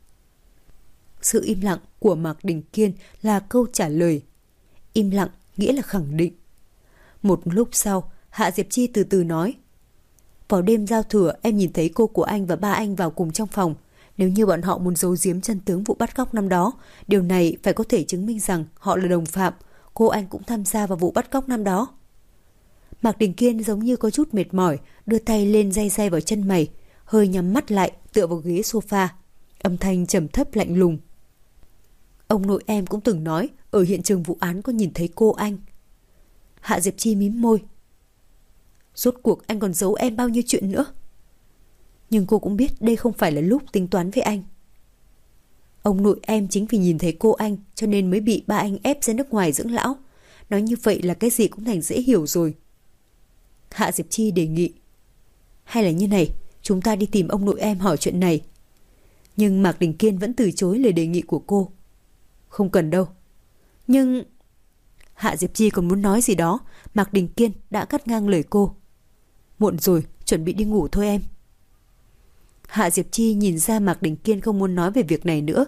Sự im lặng của Mạc Đình Kiên là câu trả lời. Im lặng nghĩa là khẳng định. Một lúc sau, Hạ Diệp Chi từ từ nói. Vào đêm giao thừa em nhìn thấy cô của anh và ba anh vào cùng trong phòng. Nếu như bọn họ muốn giấu giếm chân tướng vụ bắt cóc năm đó, điều này phải có thể chứng minh rằng họ là đồng phạm. Cô anh cũng tham gia vào vụ bắt cóc năm đó. Mạc Đình Kiên giống như có chút mệt mỏi, đưa tay lên day day vào chân mày, hơi nhắm mắt lại tựa vào ghế sofa. Âm thanh trầm thấp lạnh lùng. Ông nội em cũng từng nói ở hiện trường vụ án có nhìn thấy cô anh. Hạ Diệp Chi mím môi. Rốt cuộc anh còn giấu em bao nhiêu chuyện nữa. Nhưng cô cũng biết đây không phải là lúc tính toán với anh. Ông nội em chính vì nhìn thấy cô anh cho nên mới bị ba anh ép ra nước ngoài dưỡng lão. Nói như vậy là cái gì cũng thành dễ hiểu rồi. Hạ Diệp Chi đề nghị. Hay là như này, chúng ta đi tìm ông nội em hỏi chuyện này. Nhưng Mạc Đình Kiên vẫn từ chối lời đề nghị của cô. Không cần đâu. Nhưng... Hạ Diệp Chi còn muốn nói gì đó, Mạc Đình Kiên đã cắt ngang lời cô. Muộn rồi, chuẩn bị đi ngủ thôi em. Hạ Diệp Chi nhìn ra Mạc Đình Kiên không muốn nói về việc này nữa.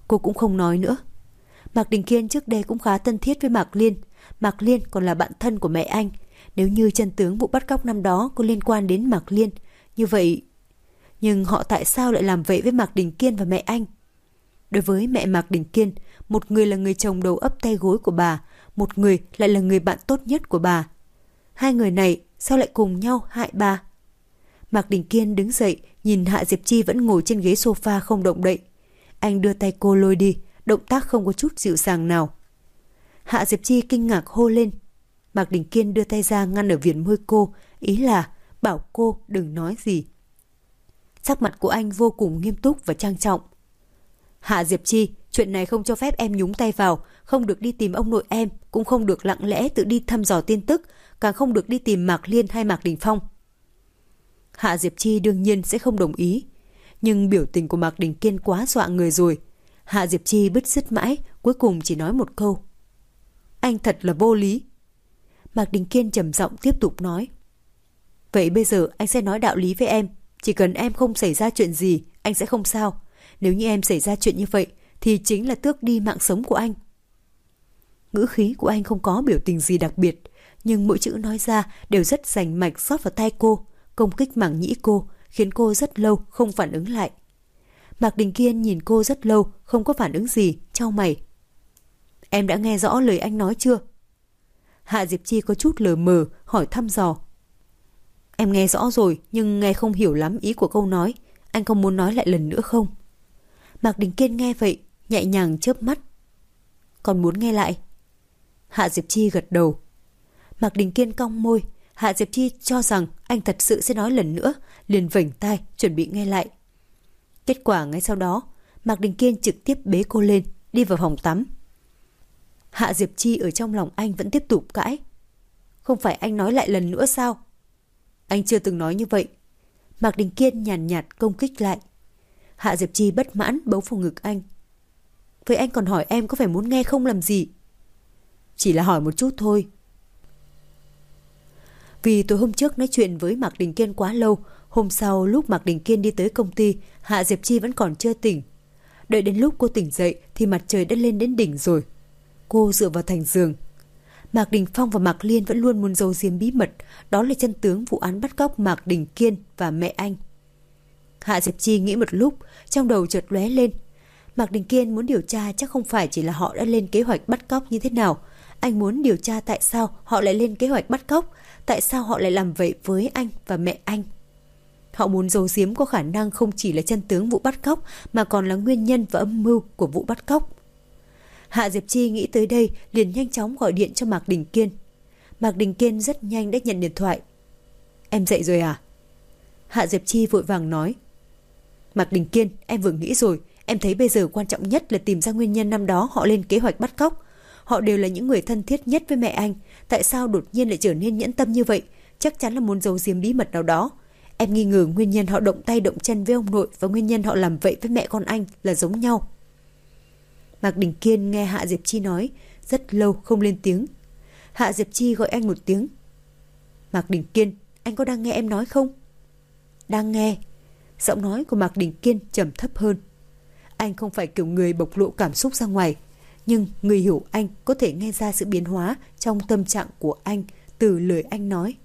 Cô cũng không nói nữa. Mạc Đình Kiên trước đây cũng khá thân thiết với Mạc Liên. Mạc Liên còn là bạn thân của mẹ anh. Nếu như chân tướng vụ bắt cóc năm đó có liên quan đến Mạc Liên, như vậy... Nhưng họ tại sao lại làm vậy với Mạc Đình Kiên và mẹ anh? Đối với mẹ Mạc Đình Kiên, một người là người chồng đầu ấp tay gối của bà, một người lại là người bạn tốt nhất của bà. Hai người này sao lại cùng nhau hại bà? Mạc Đình Kiên đứng dậy, nhìn Hạ Diệp Chi vẫn ngồi trên ghế sofa không động đậy. Anh đưa tay cô lôi đi, động tác không có chút dịu dàng nào. Hạ Diệp Chi kinh ngạc hô lên. Mạc Đình Kiên đưa tay ra ngăn ở viền môi cô, ý là bảo cô đừng nói gì. Sắc mặt của anh vô cùng nghiêm túc và trang trọng. Hạ Diệp Chi, chuyện này không cho phép em nhúng tay vào, không được đi tìm ông nội em, cũng không được lặng lẽ tự đi thăm dò tin tức, càng không được đi tìm Mạc Liên hay Mạc Đình Phong. Hạ Diệp Chi đương nhiên sẽ không đồng ý, nhưng biểu tình của Mạc Đình Kiên quá dọa người rồi. Hạ Diệp Chi bứt rứt mãi, cuối cùng chỉ nói một câu. Anh thật là vô lý. Mạc Đình Kiên trầm giọng tiếp tục nói. Vậy bây giờ anh sẽ nói đạo lý với em, chỉ cần em không xảy ra chuyện gì, anh sẽ không sao. Nếu như em xảy ra chuyện như vậy, thì chính là tước đi mạng sống của anh. Ngữ khí của anh không có biểu tình gì đặc biệt, nhưng mỗi chữ nói ra đều rất rành mạch xót vào tai cô, công kích mảng nhĩ cô, khiến cô rất lâu không phản ứng lại. Mạc Đình Kiên nhìn cô rất lâu, không có phản ứng gì, chau mày. Em đã nghe rõ lời anh nói chưa? Hạ Diệp Chi có chút lờ mờ, hỏi thăm dò. Em nghe rõ rồi, nhưng nghe không hiểu lắm ý của câu nói. Anh có muốn nói lại lần nữa không? Mạc Đình Kiên nghe vậy, nhẹ nhàng chớp mắt. Còn muốn nghe lại? Hạ Diệp Chi gật đầu. Mạc Đình Kiên cong môi. Hạ Diệp Chi cho rằng anh thật sự sẽ nói lần nữa, liền vểnh tai chuẩn bị nghe lại. Kết quả ngay sau đó, Mạc Đình Kiên trực tiếp bế cô lên, đi vào phòng tắm. Hạ Diệp Chi ở trong lòng anh vẫn tiếp tục cãi. Không phải anh nói lại lần nữa sao? Anh chưa từng nói như vậy. Mạc Đình Kiên nhàn nhạt công kích lại. Hạ Diệp Chi bất mãn bấu vào ngực anh. Vậy anh còn hỏi em có phải muốn nghe không làm gì? Chỉ là hỏi một chút thôi. Vì tối hôm trước nói chuyện với Mạc Đình Kiên quá lâu, hôm sau lúc Mạc Đình Kiên đi tới công ty, Hạ Diệp Chi vẫn còn chưa tỉnh. Đợi đến lúc cô tỉnh dậy thì mặt trời đã lên đến đỉnh rồi. Cô dựa vào thành giường. Mạc Đình Phong và Mạc Liên vẫn luôn muốn giấu giếm bí mật, đó là chân tướng vụ án bắt cóc Mạc Đình Kiên và mẹ anh. Hạ Diệp Chi nghĩ một lúc, trong đầu chợt lóe lên. Mạc Đình Kiên muốn điều tra chắc không phải chỉ là họ đã lên kế hoạch bắt cóc như thế nào. Anh muốn điều tra tại sao họ lại lên kế hoạch bắt cóc, tại sao họ lại làm vậy với anh và mẹ anh. Họ muốn giấu giếm có khả năng không chỉ là chân tướng vụ bắt cóc mà còn là nguyên nhân và âm mưu của vụ bắt cóc. Hạ Diệp Chi nghĩ tới đây liền nhanh chóng gọi điện cho Mạc Đình Kiên. Mạc Đình Kiên rất nhanh đã nhận điện thoại. Em dậy rồi à? Hạ Diệp Chi vội vàng nói. Mạc Đình Kiên, em vừa nghĩ rồi. Em thấy bây giờ quan trọng nhất là tìm ra nguyên nhân năm đó họ lên kế hoạch bắt cóc. Họ đều là những người thân thiết nhất với mẹ anh. Tại sao đột nhiên lại trở nên nhẫn tâm như vậy? Chắc chắn là muốn giấu giếm bí mật nào đó. Em nghi ngờ nguyên nhân họ động tay động chân với ông nội và nguyên nhân họ làm vậy với mẹ con anh là giống nhau. Mạc Đình Kiên nghe Hạ Diệp Chi nói, rất lâu không lên tiếng. Hạ Diệp Chi gọi anh một tiếng. Mạc Đình Kiên, anh có đang nghe em nói không? Đang nghe. Giọng nói của Mạc Đình Kiên trầm thấp hơn. Anh không phải kiểu người bộc lộ cảm xúc ra ngoài, nhưng người hiểu anh có thể nghe ra sự biến hóa trong tâm trạng của anh từ lời anh nói.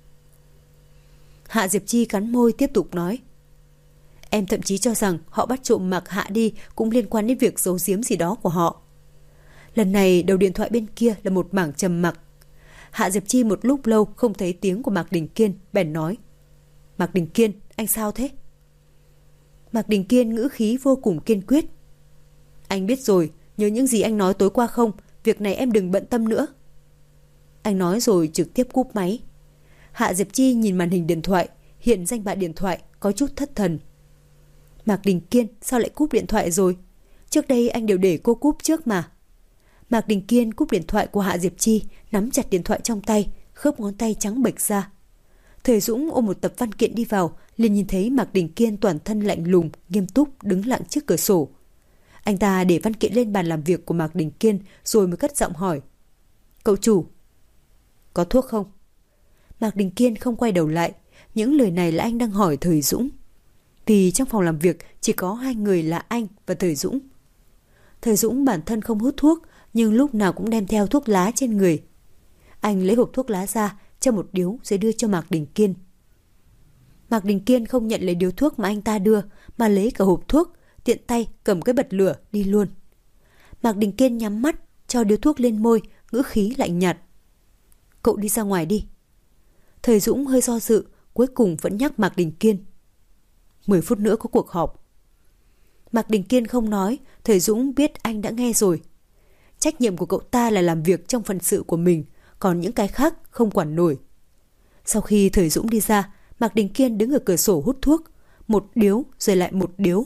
Hạ Diệp Chi cắn môi tiếp tục nói. Em thậm chí cho rằng họ bắt trộm Mạc Hạ đi cũng liên quan đến việc giấu giếm gì đó của họ. Lần này đầu điện thoại bên kia là một mảng trầm mặc. Hạ Diệp Chi một lúc lâu không thấy tiếng của Mạc Đình Kiên, bèn nói. Mạc Đình Kiên, anh sao thế? Mạc Đình Kiên ngữ khí vô cùng kiên quyết. Anh biết rồi, nhớ những gì anh nói tối qua không? Việc này em đừng bận tâm nữa. Anh nói rồi trực tiếp cúp máy. Hạ Diệp Chi nhìn màn hình điện thoại, hiện danh bạ điện thoại, có chút thất thần. Mạc Đình Kiên, sao lại cúp điện thoại rồi? Trước đây anh đều để cô cúp trước mà. Mạc Đình Kiên cúp điện thoại của Hạ Diệp Chi, nắm chặt điện thoại trong tay, khớp ngón tay trắng bệch ra. Thời Dũng ôm một tập văn kiện đi vào, liền nhìn thấy Mạc Đình Kiên toàn thân lạnh lùng, nghiêm túc đứng lặng trước cửa sổ. Anh ta để văn kiện lên bàn làm việc của Mạc Đình Kiên rồi mới cất giọng hỏi. Cậu chủ, có thuốc không? Mạc Đình Kiên không quay đầu lại, những lời này là anh đang hỏi Thời Dũng. Vì trong phòng làm việc chỉ có hai người là anh và Thời Dũng. Thời Dũng bản thân không hút thuốc, nhưng lúc nào cũng đem theo thuốc lá trên người. Anh lấy hộp thuốc lá ra, cho một điếu rồi đưa cho Mạc Đình Kiên. Mạc Đình Kiên không nhận lấy điếu thuốc mà anh ta đưa, mà lấy cả hộp thuốc, tiện tay cầm cái bật lửa đi luôn. Mạc Đình Kiên nhắm mắt, cho điếu thuốc lên môi, ngữ khí lạnh nhạt. Cậu đi ra ngoài đi. Thời Dũng hơi do dự, cuối cùng vẫn nhắc Mạc Đình Kiên. 10 phút nữa có cuộc họp. Mạc Đình Kiên không nói, Thời Dũng biết anh đã nghe rồi. Trách nhiệm của cậu ta là làm việc trong phận sự của mình, còn những cái khác không quản nổi. Sau khi Thời Dũng đi ra, Mạc Đình Kiên đứng ở cửa sổ hút thuốc, một điếu rồi lại một điếu.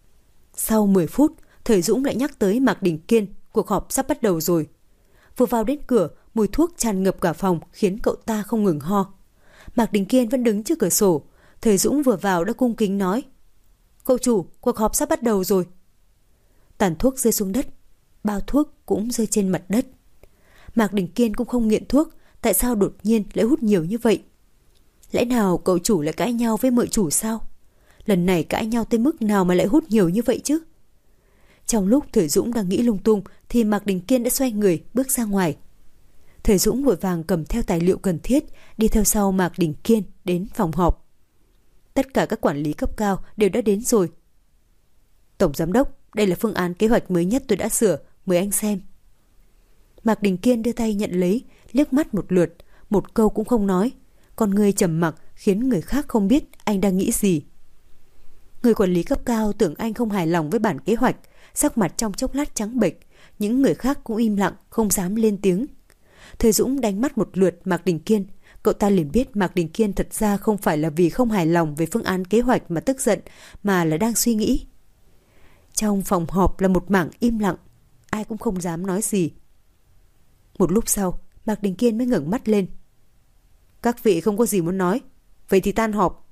Sau 10 phút, Thời Dũng lại nhắc tới Mạc Đình Kiên, cuộc họp sắp bắt đầu rồi. Vừa vào đến cửa, mùi thuốc tràn ngập cả phòng khiến cậu ta không ngừng ho. Mạc Đình Kiên vẫn đứng trước cửa sổ. Thời Dũng vừa vào đã cung kính nói: Cậu chủ, cuộc họp sắp bắt đầu rồi. Tàn thuốc rơi xuống đất, bao thuốc cũng rơi trên mặt đất. Mạc Đình Kiên cũng không nghiện thuốc, tại sao đột nhiên lại hút nhiều như vậy? Lẽ nào cậu chủ lại cãi nhau với mợ chủ sao? Lần này cãi nhau tới mức nào mà lại hút nhiều như vậy chứ? Trong lúc Thời Dũng đang nghĩ lung tung thì Mạc Đình Kiên đã xoay người bước ra ngoài. Thời Dũng vội vàng cầm theo tài liệu cần thiết, đi theo sau Mạc Đình Kiên đến phòng họp. Tất cả các quản lý cấp cao đều đã đến rồi. Tổng giám đốc, đây là phương án kế hoạch mới nhất tôi đã sửa, mời anh xem. Mạc Đình Kiên đưa tay nhận lấy, liếc mắt một lượt, một câu cũng không nói. Con người trầm mặc khiến người khác không biết anh đang nghĩ gì. Người quản lý cấp cao tưởng anh không hài lòng với bản kế hoạch, sắc mặt trong chốc lát trắng bệch. Những người khác cũng im lặng, không dám lên tiếng. Thời Dũng đánh mắt một lượt Mạc Đình Kiên. Cậu ta liền biết Mạc Đình Kiên thật ra không phải là vì không hài lòng về phương án kế hoạch mà tức giận, mà là đang suy nghĩ. Trong phòng họp là một mảng im lặng, ai cũng không dám nói gì. Một lúc sau, Mạc Đình Kiên mới ngẩng mắt lên. Các vị không có gì muốn nói, vậy thì tan họp.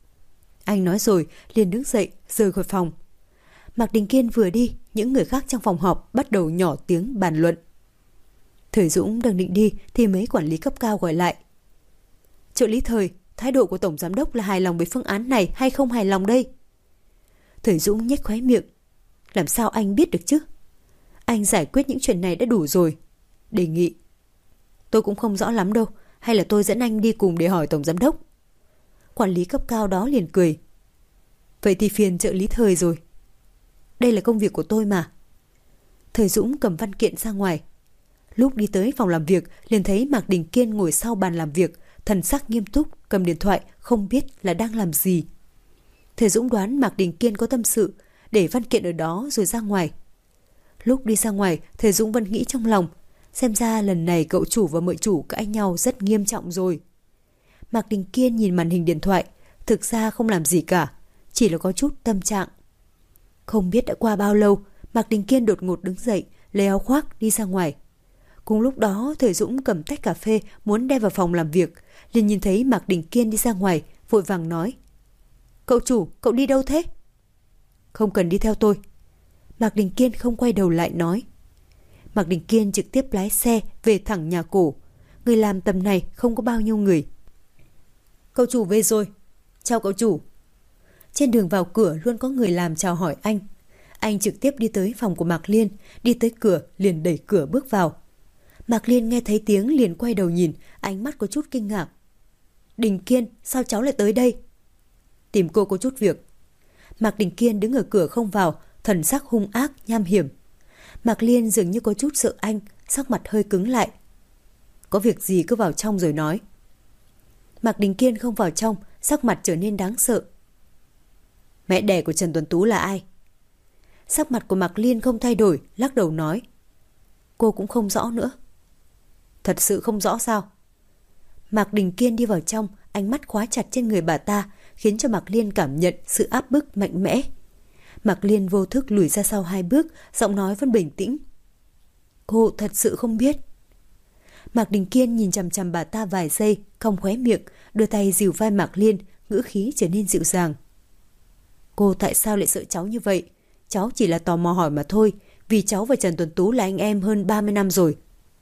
Anh nói rồi, liền đứng dậy, rời khỏi phòng. Mạc Đình Kiên vừa đi, những người khác trong phòng họp bắt đầu nhỏ tiếng bàn luận. Thời Dũng đang định đi thì mấy quản lý cấp cao gọi lại. Trợ lý Thời, thái độ của tổng giám đốc là hài lòng với phương án này hay không hài lòng đây? Thời Dũng nhếch khóe miệng. Làm sao anh biết được chứ? Anh giải quyết những chuyện này đã đủ rồi. Đề nghị. Tôi cũng không rõ lắm đâu, hay là tôi dẫn anh đi cùng để hỏi tổng giám đốc? Quản lý cấp cao đó liền cười. Vậy thì phiền trợ lý Thời rồi. Đây là công việc của tôi mà. Thời Dũng cầm văn kiện ra ngoài. Lúc đi tới phòng làm việc, liền thấy Mạc Đình Kiên ngồi sau bàn làm việc, thần sắc nghiêm túc, cầm điện thoại, không biết là đang làm gì. Thời Dũng đoán Mạc Đình Kiên có tâm sự, để văn kiện ở đó rồi ra ngoài. Lúc đi ra ngoài, Thời Dũng vẫn nghĩ trong lòng, xem ra lần này cậu chủ và mợ chủ cãi nhau rất nghiêm trọng rồi. Mạc Đình Kiên nhìn màn hình điện thoại, thực ra không làm gì cả, chỉ là có chút tâm trạng. Không biết đã qua bao lâu, Mạc Đình Kiên đột ngột đứng dậy, lấy áo khoác đi ra ngoài. Cùng lúc đó, Thời Dũng cầm tách cà phê muốn đem vào phòng làm việc, liền nhìn thấy Mạc Đình Kiên đi ra ngoài, vội vàng nói. Cậu chủ, cậu đi đâu thế? Không cần đi theo tôi. Mạc Đình Kiên không quay đầu lại nói. Mạc Đình Kiên trực tiếp lái xe về thẳng nhà cổ. Người làm tầm này không có bao nhiêu người. Cậu chủ về rồi. Chào cậu chủ. Trên đường vào cửa luôn có người làm chào hỏi anh. Anh trực tiếp đi tới phòng của Mạc Liên, đi tới cửa liền đẩy cửa bước vào. Mạc Liên nghe thấy tiếng liền quay đầu nhìn, ánh mắt có chút kinh ngạc. Đình Kiên, sao cháu lại tới đây? Tìm cô có chút việc. Mạc Đình Kiên đứng ở cửa không vào, thần sắc hung ác, nham hiểm. Mạc Liên dường như có chút sợ anh, sắc mặt hơi cứng lại. Có việc gì cứ vào trong rồi nói. Mạc Đình Kiên không vào trong, sắc mặt trở nên đáng sợ. Mẹ đẻ của Trần Tuấn Tú là ai? Sắc mặt của Mạc Liên không thay đổi, lắc đầu nói. Cô cũng không rõ nữa. Thật sự không rõ sao? Mạc Đình Kiên đi vào trong, ánh mắt khóa chặt trên người bà ta, khiến cho Mạc Liên cảm nhận sự áp bức mạnh mẽ. Mạc Liên vô thức lùi ra sau 2 bước, giọng nói vẫn bình tĩnh. Cô thật sự không biết. Mạc Đình Kiên nhìn chằm chằm bà ta vài giây, cong khóe miệng, đưa tay dìu vai Mạc Liên, ngữ khí trở nên dịu dàng. Cô tại sao lại sợ cháu như vậy? Cháu chỉ là tò mò hỏi mà thôi, vì cháu và Trần Tuấn Tú là anh em hơn 30 năm rồi.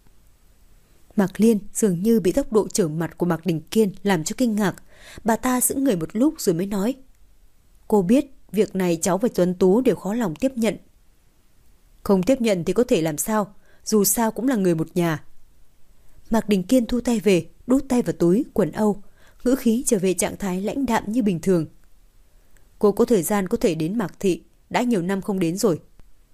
Mạc Liên dường như bị tốc độ trở mặt của Mạc Đình Kiên làm cho kinh ngạc. Bà ta sững người một lúc rồi mới nói. Cô biết việc này cháu và Tuấn Tú đều khó lòng tiếp nhận. Không tiếp nhận thì có thể làm sao, dù sao cũng là người một nhà. Mạc Đình Kiên thu tay về, đút tay vào túi quần âu, ngữ khí trở về trạng thái lãnh đạm như bình thường. Cô có thời gian có thể đến Mạc Thị, đã nhiều năm không đến rồi.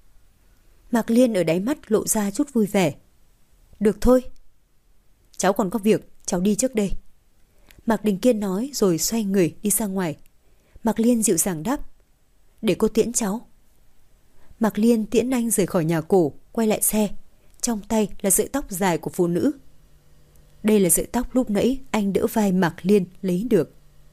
Mạc Liên ở đáy mắt lộ ra chút vui vẻ. Được thôi. Cháu còn có việc, cháu đi trước đây. Mạc Đình Kiên nói rồi xoay người đi ra ngoài. Mạc Liên dịu dàng đáp. Để cô tiễn cháu. Mạc Liên tiễn anh rời khỏi nhà cổ, quay lại xe. Trong tay là sợi tóc dài của phụ nữ. Đây là sợi tóc lúc nãy anh đỡ vai Mạc Liên lấy được.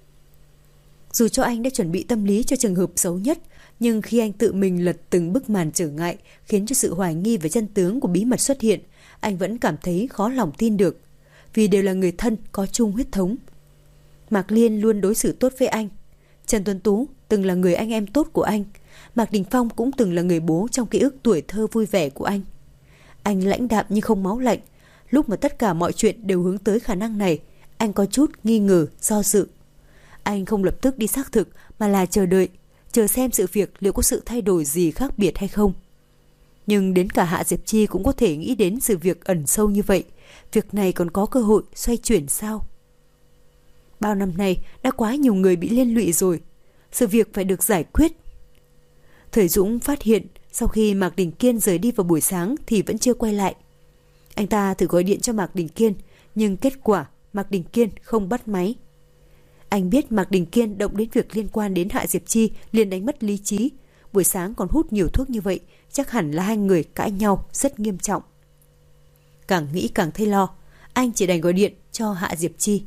Dù cho anh đã chuẩn bị tâm lý cho trường hợp xấu nhất, nhưng khi anh tự mình lật từng bức màn trở ngại khiến cho sự hoài nghi về chân tướng của bí mật xuất hiện, anh vẫn cảm thấy khó lòng tin được. Vì đều là người thân có chung huyết thống. Mạc Liên luôn đối xử tốt với anh. Trần Tuấn Tú từng là người anh em tốt của anh. Mạc Đình Phong cũng từng là người bố trong ký ức tuổi thơ vui vẻ của anh. Anh lãnh đạm nhưng không máu lạnh. Lúc mà tất cả mọi chuyện đều hướng tới khả năng này, anh có chút nghi ngờ, do dự. Anh không lập tức đi xác thực mà là chờ đợi, chờ xem sự việc liệu có sự thay đổi gì khác biệt hay không. Nhưng đến cả Hạ Diệp Chi cũng có thể nghĩ đến sự việc ẩn sâu như vậy. Việc này còn có cơ hội xoay chuyển sao? Bao năm nay đã quá nhiều người bị liên lụy rồi. Sự việc phải được giải quyết. Thời Dũng phát hiện sau khi Mạc Đình Kiên rời đi vào buổi sáng thì vẫn chưa quay lại. Anh ta thử gọi điện cho Mạc Đình Kiên, nhưng kết quả Mạc Đình Kiên không bắt máy. Anh biết Mạc Đình Kiên động đến việc liên quan đến Hạ Diệp Chi liền đánh mất lý trí. Buổi sáng còn hút nhiều thuốc như vậy, chắc hẳn là hai người cãi nhau rất nghiêm trọng. Càng nghĩ càng thấy lo, anh chỉ đành gọi điện cho Hạ Diệp Chi.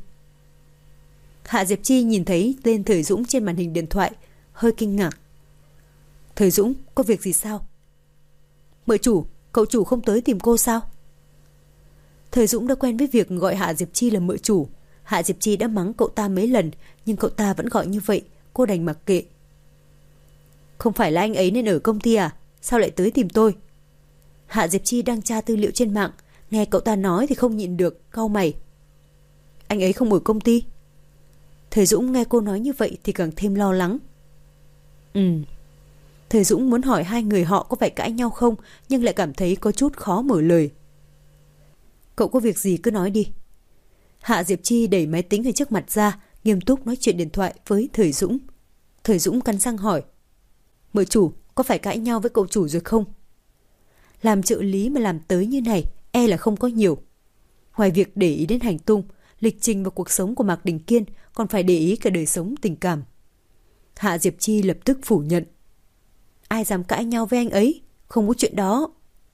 Hạ Diệp Chi nhìn thấy tên Thời Dũng trên màn hình điện thoại, hơi kinh ngạc. Thời Dũng, có việc gì sao? Mợ chủ, cậu chủ không tới tìm cô sao? Thời Dũng đã quen với việc gọi Hạ Diệp Chi là mợ chủ. Hạ Diệp Chi đã mắng cậu ta mấy lần, nhưng cậu ta vẫn gọi như vậy, cô đành mặc kệ. Không phải là anh ấy nên ở công ty à? Sao lại tới tìm tôi? Hạ Diệp Chi đang tra tư liệu trên mạng, nghe cậu ta nói thì không nhịn được, cau mày. Anh ấy không ở công ty? Thời Dũng nghe cô nói như vậy thì càng thêm lo lắng. Thời Dũng muốn hỏi hai người họ có phải cãi nhau không, nhưng lại cảm thấy có chút khó mở lời. Cậu có việc gì cứ nói đi. Hạ Diệp Chi đẩy máy tính ở trước mặt ra, nghiêm túc nói chuyện điện thoại với Thời Dũng. Thời Dũng cắn răng hỏi. Mợ chủ, có phải cãi nhau với cậu chủ rồi không? Làm trợ lý mà làm tới như này, e là không có nhiều. Ngoài việc để ý đến hành tung, lịch trình và cuộc sống của Mạc Đình Kiên, còn phải để ý cả đời sống tình cảm. Hạ Diệp Chi lập tức phủ nhận. Ai dám cãi nhau với anh ấy? Không có chuyện đó.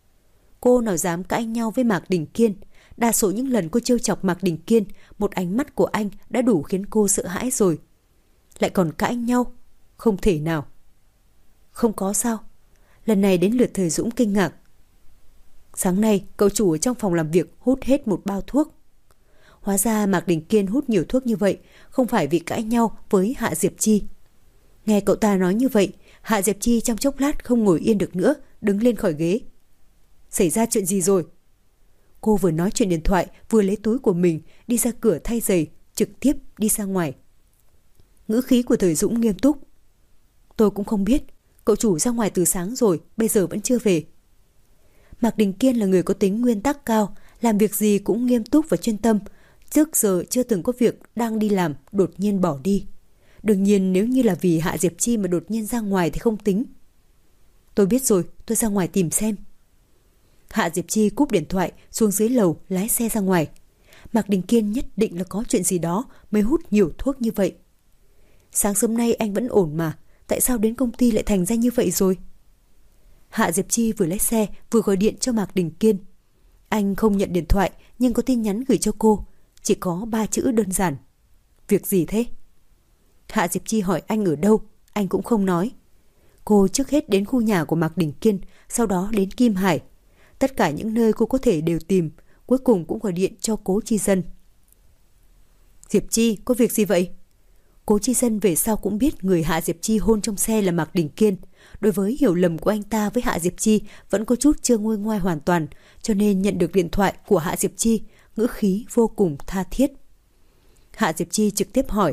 Cô nào dám cãi nhau với Mạc Đình Kiên? Đa số những lần cô trêu chọc Mạc Đình Kiên, một ánh mắt của anh đã đủ khiến cô sợ hãi rồi. Lại còn cãi nhau? Không thể nào. Không có sao? Lần này đến lượt Thời Dũng kinh ngạc. Sáng nay, cậu chủ ở trong phòng làm việc hút hết một bao thuốc. Hóa ra Mạc Đình Kiên hút nhiều thuốc như vậy không phải vì cãi nhau với Hạ Diệp Chi. Nghe cậu ta nói như vậy, Hạ Diệp Chi trong chốc lát không ngồi yên được nữa, đứng lên khỏi ghế. Xảy ra chuyện gì rồi? Cô vừa nói chuyện điện thoại, vừa lấy túi của mình, đi ra cửa thay giày, trực tiếp đi ra ngoài. Ngữ khí của Thời Dũng nghiêm túc. Tôi cũng không biết, cậu chủ ra ngoài từ sáng rồi, bây giờ vẫn chưa về. Mạc Đình Kiên là người có tính nguyên tắc cao, làm việc gì cũng nghiêm túc và chuyên tâm. Trước giờ chưa từng có việc đang đi làm đột nhiên bỏ đi. Đương nhiên nếu như là vì Hạ Diệp Chi mà đột nhiên ra ngoài thì không tính. Tôi biết rồi, tôi ra ngoài tìm xem. Hạ Diệp Chi cúp điện thoại, xuống dưới lầu lái xe ra ngoài. Mạc Đình Kiên nhất định là có chuyện gì đó mới hút nhiều thuốc như vậy. Sáng sớm nay anh vẫn ổn mà, tại sao đến công ty lại thành ra như vậy rồi? Hạ Diệp Chi vừa lái xe vừa gọi điện cho Mạc Đình Kiên. Anh không nhận điện thoại nhưng có tin nhắn gửi cho cô, chỉ có 3 chữ đơn giản. Việc gì thế? Hạ Diệp Chi hỏi anh ở đâu, anh cũng không nói. Cô trước hết đến khu nhà của Mạc Đình Kiên, sau đó đến Kim Hải. Tất cả những nơi cô có thể đều tìm, cuối cùng cũng gọi điện cho Cố Chi Dân. Diệp Chi, có việc gì vậy? Cố Chi Dân về sau cũng biết người Hạ Diệp Chi hôn trong xe là Mạc Đình Kiên. Đối với hiểu lầm của anh ta với Hạ Diệp Chi vẫn có chút chưa nguôi ngoai hoàn toàn, cho nên nhận được điện thoại của Hạ Diệp Chi, ngữ khí vô cùng tha thiết. Hạ Diệp Chi trực tiếp hỏi.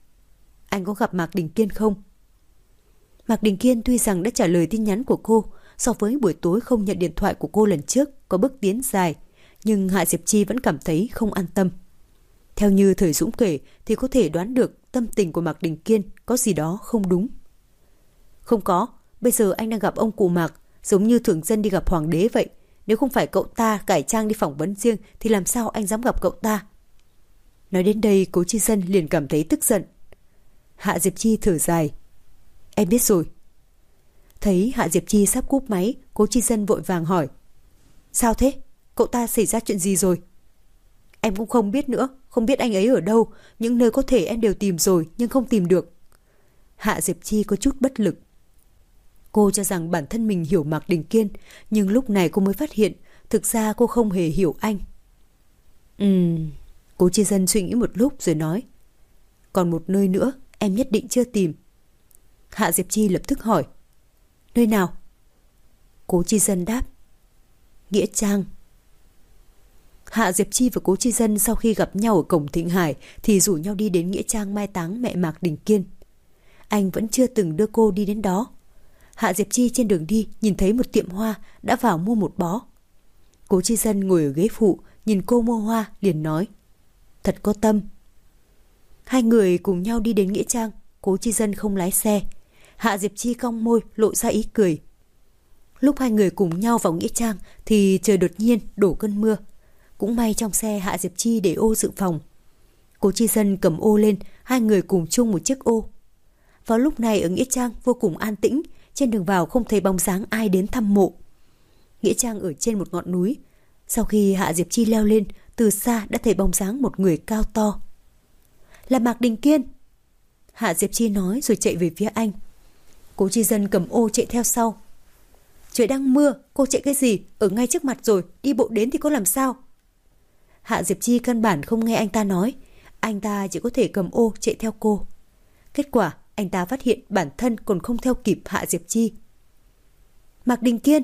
Anh có gặp Mạc Đình Kiên không? Mạc Đình Kiên tuy rằng đã trả lời tin nhắn của cô, so với buổi tối không nhận điện thoại của cô lần trước có bước tiến dài, nhưng Hạ Diệp Chi vẫn cảm thấy không an tâm. Theo như Thời Dũng kể thì có thể đoán được tâm tình của Mạc Đình Kiên có gì đó không đúng. Không có, bây giờ anh đang gặp ông cụ Mạc, giống như thường dân đi gặp hoàng đế vậy. Nếu không phải cậu ta cải trang đi phỏng vấn riêng thì làm sao anh dám gặp cậu ta? Nói đến đây, Cố Chi Dân liền cảm thấy tức giận. Hạ Diệp Chi thở dài. Em biết rồi. Thấy Hạ Diệp Chi sắp cúp máy, Cố Chi Dân vội vàng hỏi. Sao thế? Cậu ta xảy ra chuyện gì rồi? Em cũng không biết nữa, không biết anh ấy ở đâu. Những nơi có thể em đều tìm rồi nhưng không tìm được. Hạ Diệp Chi có chút bất lực. Cô cho rằng bản thân mình hiểu Mạc Đình Kiên, nhưng lúc này cô mới phát hiện thực ra cô không hề hiểu anh. Cố Chi Dân suy nghĩ một lúc rồi nói. Còn một nơi nữa em nhất định chưa tìm. Hạ Diệp Chi lập tức hỏi. Nơi nào? Cố Chi Dân đáp. Nghĩa Trang. Hạ Diệp Chi và Cố Chi Dân sau khi gặp nhau ở cổng Thịnh Hải thì rủ nhau đi đến Nghĩa Trang mai táng mẹ Mạc Đình Kiên. Anh vẫn chưa từng đưa cô đi đến đó. Hạ Diệp Chi trên đường đi nhìn thấy một tiệm hoa, đã vào mua một bó. Cố Chi Dân ngồi ở ghế phụ nhìn cô mua hoa liền nói. Thật có tâm. Hai người cùng nhau đi đến Nghĩa Trang. Cố Chi Dân không lái xe. Hạ Diệp Chi cong môi lộ ra ý cười. Lúc hai người cùng nhau vào Nghĩa Trang thì trời đột nhiên đổ cơn mưa. Cũng may trong xe Hạ Diệp Chi để ô dự phòng. Cố Chi Dân cầm ô lên, hai người cùng chung một chiếc ô. Vào lúc này ở Nghĩa Trang vô cùng an tĩnh, trên đường vào không thấy bóng dáng ai đến thăm mộ. Nghĩa Trang ở trên một ngọn núi. Sau khi Hạ Diệp Chi leo lên, từ xa đã thấy bóng dáng một người cao to. Là Mạc Đình Kiên. Hạ Diệp Chi nói rồi chạy về phía anh. Cố Chi Dân cầm ô chạy theo sau. Trời đang mưa, cô chạy cái gì? Ở ngay trước mặt rồi, đi bộ đến thì có làm sao? Hạ Diệp Chi căn bản không nghe anh ta nói. Anh ta chỉ có thể cầm ô chạy theo cô. Kết quả anh ta phát hiện bản thân còn không theo kịp Hạ Diệp Chi. Mạc Đình Kiên.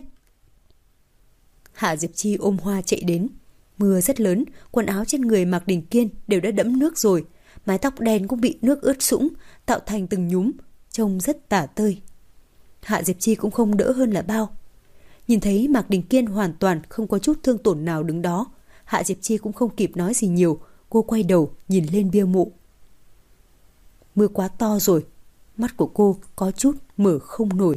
Hạ Diệp Chi ôm hoa chạy đến. Mưa rất lớn, quần áo trên người Mạc Đình Kiên đều đã đẫm nước rồi. Mái tóc đen cũng bị nước ướt sũng, tạo thành từng nhúm, trông rất tả tơi. Hạ Diệp Chi cũng không đỡ hơn là bao. Nhìn thấy Mạc Đình Kiên hoàn toàn không có chút thương tổn nào đứng đó, Hạ Diệp Chi cũng không kịp nói gì nhiều. Cô quay đầu nhìn lên bia mộ. Mưa quá to rồi, mắt của cô có chút mở không nổi.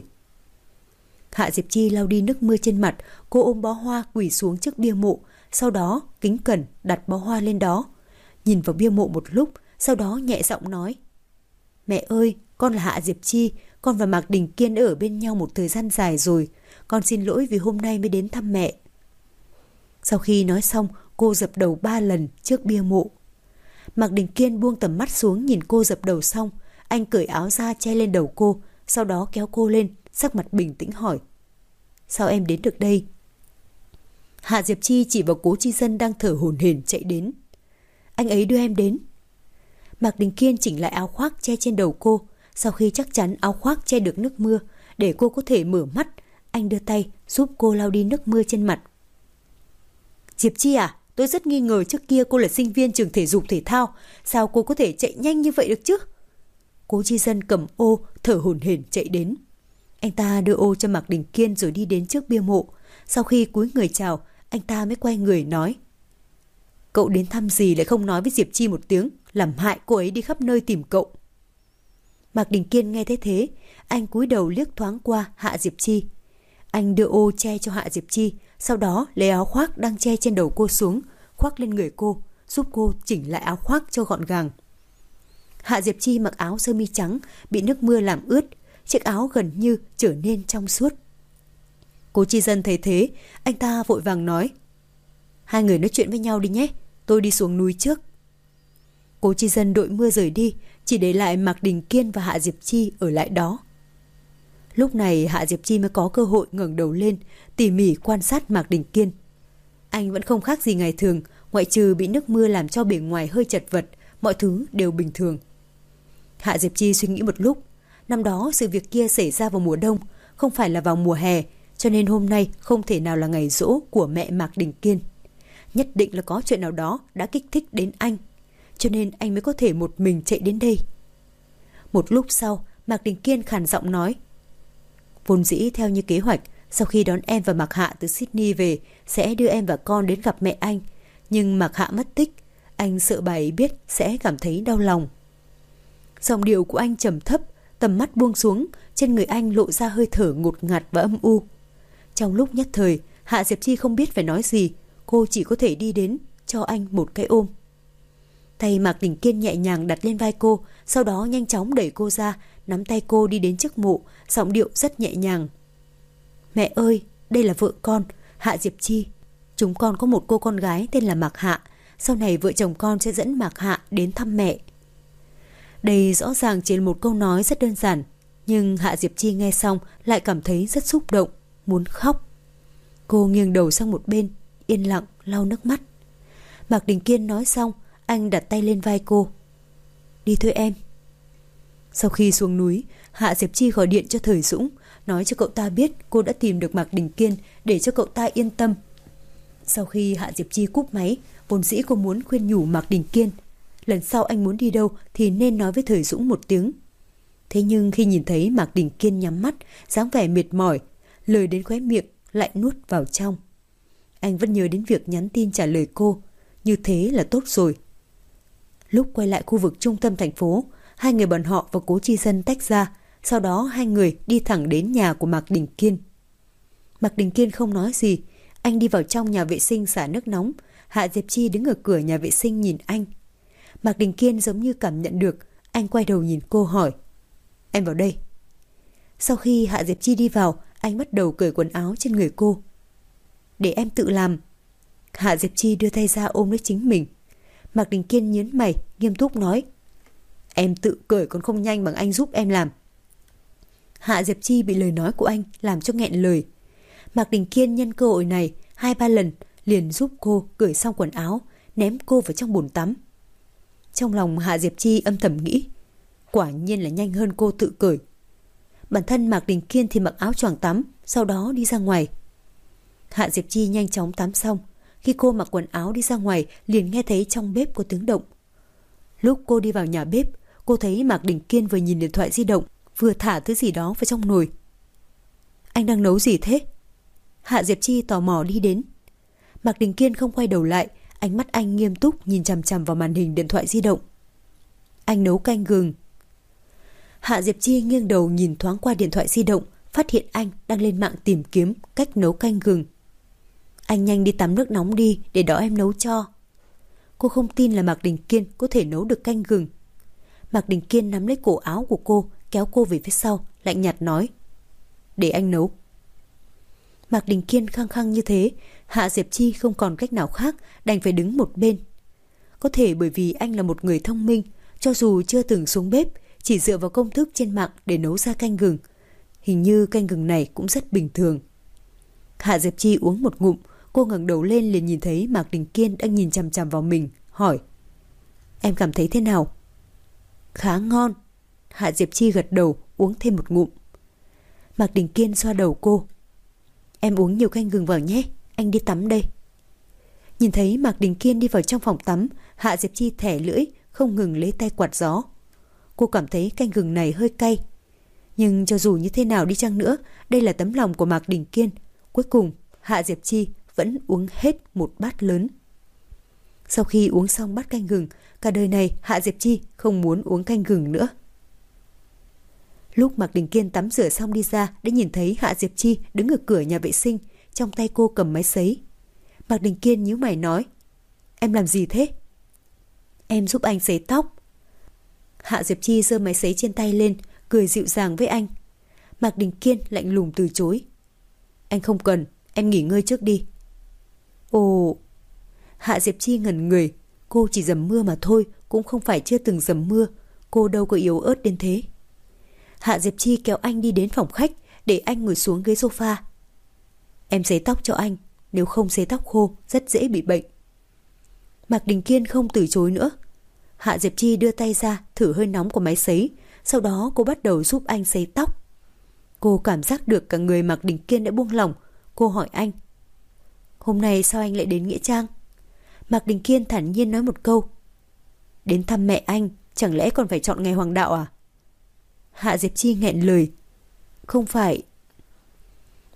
Hạ Diệp Chi lau đi nước mưa trên mặt. Cô ôm bó hoa quỳ xuống trước bia mộ, sau đó kính cẩn đặt bó hoa lên đó. Nhìn vào bia mộ một lúc, sau đó nhẹ giọng nói. Mẹ ơi, con là Hạ Diệp Chi. Con và Mạc Đình Kiên đã ở bên nhau một thời gian dài rồi. Con xin lỗi vì hôm nay mới đến thăm mẹ. Sau khi nói xong, cô dập đầu 3 lần trước bia mộ. Mạc Đình Kiên buông tầm mắt xuống nhìn cô dập đầu xong. Anh cởi áo ra che lên đầu cô, sau đó kéo cô lên, sắc mặt bình tĩnh hỏi. Sao em đến được đây? Hạ Diệp Chi chỉ vào Cố Chi Dân đang thở hổn hển chạy đến. Anh ấy đưa em đến. Mạc Đình Kiên chỉnh lại áo khoác che trên đầu cô. Sau khi chắc chắn áo khoác che được nước mưa, để cô có thể mở mắt, anh đưa tay giúp cô lau đi nước mưa trên mặt. Diệp Chi à, tôi rất nghi ngờ trước kia cô là sinh viên trường thể dục thể thao. Sao cô có thể chạy nhanh như vậy được chứ? Cố Chi Dân cầm ô thở hổn hển chạy đến. Anh ta đưa ô cho Mạc Đình Kiên rồi đi đến trước bia mộ. Sau khi cúi người chào, anh ta mới quay người nói. Cậu đến thăm gì lại không nói với Diệp Chi một tiếng, làm hại cô ấy đi khắp nơi tìm cậu. Mạc Đình Kiên nghe thấy thế, anh cúi đầu liếc thoáng qua Hạ Diệp Chi. Anh đưa ô che cho Hạ Diệp Chi, sau đó lấy áo khoác đang che trên đầu cô xuống, khoác lên người cô, giúp cô chỉnh lại áo khoác cho gọn gàng. Hạ Diệp Chi mặc áo sơ mi trắng, bị nước mưa làm ướt, chiếc áo gần như trở nên trong suốt. Cố Chi Dân thấy thế, anh ta vội vàng nói. Hai người nói chuyện với nhau đi nhé, tôi đi xuống núi trước. Cố Chi Dân đội mưa rời đi, chỉ để lại Mạc Đình Kiên và Hạ Diệp Chi ở lại đó. Lúc này Hạ Diệp Chi mới có cơ hội ngẩng đầu lên, tỉ mỉ quan sát Mạc Đình Kiên. Anh vẫn không khác gì ngày thường, ngoại trừ bị nước mưa làm cho bề ngoài hơi chật vật, mọi thứ đều bình thường. Hạ Diệp Chi suy nghĩ một lúc. Năm đó sự việc kia xảy ra vào mùa đông, không phải là vào mùa hè, cho nên hôm nay không thể nào là ngày giỗ của mẹ Mạc Đình Kiên. Nhất định là có chuyện nào đó đã kích thích đến anh, cho nên anh mới có thể một mình chạy đến đây. Một lúc sau, Mạc Đình Kiên khàn giọng nói. Vốn dĩ theo như kế hoạch, Sau khi đón em và Mạc Hạ từ Sydney về, sẽ đưa em và con đến gặp mẹ anh. Nhưng Mạc Hạ mất tích, anh sợ bà ấy biết sẽ cảm thấy đau lòng. Giọng điệu của anh trầm thấp, tầm mắt buông xuống, trên người anh lộ ra hơi thở ngột ngạt và âm u. Trong lúc nhất thời, Hạ Diệp Chi không biết phải nói gì, cô chỉ có thể đi đến cho anh một cái ôm. Tay Mạc Đình Kiên nhẹ nhàng đặt lên vai cô, sau đó nhanh chóng đẩy cô ra, nắm tay cô đi đến trước mộ, giọng điệu rất nhẹ nhàng. Mẹ ơi, đây là vợ con, Hạ Diệp Chi. Chúng con có một cô con gái tên là Mạc Hạ, sau này vợ chồng con sẽ dẫn Mạc Hạ đến thăm mẹ. Đây rõ ràng chỉ là một câu nói rất đơn giản, nhưng Hạ Diệp Chi nghe xong lại cảm thấy rất xúc động, muốn khóc. Cô nghiêng đầu sang một bên, yên lặng lau nước mắt. Mạc Đình Kiên nói xong, anh đặt tay lên vai cô. Đi thôi em. Sau khi xuống núi, Hạ Diệp Chi gọi điện cho Thời Dũng, nói cho cậu ta biết cô đã tìm được Mạc Đình Kiên để cho cậu ta yên tâm. Sau khi Hạ Diệp Chi cúp máy, vốn dĩ cô muốn khuyên nhủ Mạc Đình Kiên. Lần sau anh muốn đi đâu thì nên nói với Thời Dũng một tiếng. Thế nhưng khi nhìn thấy Mạc Đình Kiên nhắm mắt, dáng vẻ mệt mỏi, lời đến khóe miệng lại nuốt vào trong. Anh vẫn nhớ đến việc nhắn tin trả lời cô, như thế là tốt rồi. Lúc quay lại khu vực trung tâm thành phố, hai người bọn họ và Cố Chi Dân tách ra, sau đó hai người đi thẳng đến nhà của Mạc Đình Kiên. Mạc Đình Kiên không nói gì, anh đi vào trong nhà vệ sinh xả nước nóng. Hạ Diệp Chi đứng ở cửa nhà vệ sinh nhìn anh. Mạc Đình Kiên giống như cảm nhận được, anh quay đầu nhìn cô hỏi. Em vào đây. Sau khi Hạ Diệp Chi đi vào, anh bắt đầu cởi quần áo trên người cô. Để em tự làm. Hạ Diệp Chi đưa tay ra ôm lấy chính mình. Mạc Đình Kiên nhướng mày, nghiêm túc nói. Em tự cởi còn không nhanh bằng anh giúp em làm. Hạ Diệp Chi bị lời nói của anh làm cho nghẹn lời. Mạc Đình Kiên nhân cơ hội này 2-3 lần liền giúp cô cởi xong quần áo, ném cô vào trong bồn tắm. Trong lòng Hạ Diệp Chi âm thầm nghĩ, quả nhiên là nhanh hơn cô tự cởi. Bản thân Mạc Đình Kiên thì mặc áo choàng tắm, sau đó đi ra ngoài. Hạ Diệp Chi nhanh chóng tắm xong, khi cô mặc quần áo đi ra ngoài liền nghe thấy trong bếp có tiếng động. Lúc cô đi vào nhà bếp, cô thấy Mạc Đình Kiên vừa nhìn điện thoại di động, vừa thả thứ gì đó vào trong nồi. Anh đang nấu gì thế? Hạ Diệp Chi tò mò đi đến. Mạc Đình Kiên không quay đầu lại, ánh mắt anh nghiêm túc nhìn chằm chằm vào màn hình điện thoại di động. Anh nấu canh gừng. Hạ Diệp Chi nghiêng đầu nhìn thoáng qua điện thoại di động, phát hiện anh đang lên mạng tìm kiếm cách nấu canh gừng. Anh nhanh đi tắm nước nóng đi, để đó em nấu cho. Cô không tin là Mạc Đình Kiên có thể nấu được canh gừng. Mạc Đình Kiên nắm lấy cổ áo của cô, kéo cô về phía sau, lạnh nhạt nói. Để anh nấu. Mạc Đình Kiên khăng khăng như thế, Hạ Diệp Chi không còn cách nào khác, đành phải đứng một bên. Có thể bởi vì anh là một người thông minh, cho dù chưa từng xuống bếp, chỉ dựa vào công thức trên mạng để nấu ra canh gừng. Hình như canh gừng này cũng rất bình thường. Hạ Diệp Chi uống một ngụm, cô ngẩng đầu lên liền nhìn thấy Mạc Đình Kiên đang nhìn chằm chằm vào mình, hỏi. Em cảm thấy thế nào? Khá ngon. Hạ Diệp Chi gật đầu, uống thêm một ngụm. Mạc Đình Kiên xoa đầu cô. Em uống nhiều canh gừng vào nhé, anh đi tắm đây. Nhìn thấy Mạc Đình Kiên đi vào trong phòng tắm, Hạ Diệp Chi thẻ lưỡi, không ngừng lấy tay quạt gió. Cô cảm thấy canh gừng này hơi cay. Nhưng cho dù như thế nào đi chăng nữa, đây là tấm lòng của Mạc Đình Kiên. Cuối cùng, Hạ Diệp Chi vẫn uống hết một bát lớn. Sau khi uống xong bát canh gừng, cả đời này Hạ Diệp Chi không muốn uống canh gừng nữa. Lúc Mạc Đình Kiên tắm rửa xong đi ra, đã nhìn thấy Hạ Diệp Chi đứng ở cửa nhà vệ sinh, trong tay cô cầm máy sấy. Mạc Đình Kiên nhíu mày nói. Em làm gì thế? Em giúp anh sấy tóc. Hạ Diệp Chi giơ máy sấy trên tay lên, cười dịu dàng với anh. Mạc Đình Kiên lạnh lùng từ chối. Anh không cần, em nghỉ ngơi trước đi. Ồ. Hạ Diệp Chi ngẩn người. Cô chỉ dầm mưa mà thôi, cũng không phải chưa từng dầm mưa. Cô đâu có yếu ớt đến thế. Hạ Diệp Chi kéo anh đi đến phòng khách, để anh ngồi xuống ghế sofa. Em sấy tóc cho anh, nếu không sấy tóc khô rất dễ bị bệnh. Mạc Đình Kiên không từ chối nữa. Hạ Diệp Chi đưa tay ra thử hơi nóng của máy sấy, sau đó cô bắt đầu giúp anh sấy tóc. Cô cảm giác được cả người Mạc Đình Kiên đã buông lỏng. Cô hỏi anh. Hôm nay sao anh lại đến Nghĩa Trang? Mạc Đình Kiên thản nhiên nói một câu. Đến thăm mẹ anh, chẳng lẽ còn phải chọn ngày hoàng đạo à? Hạ Diệp Chi nghẹn lời. Không phải.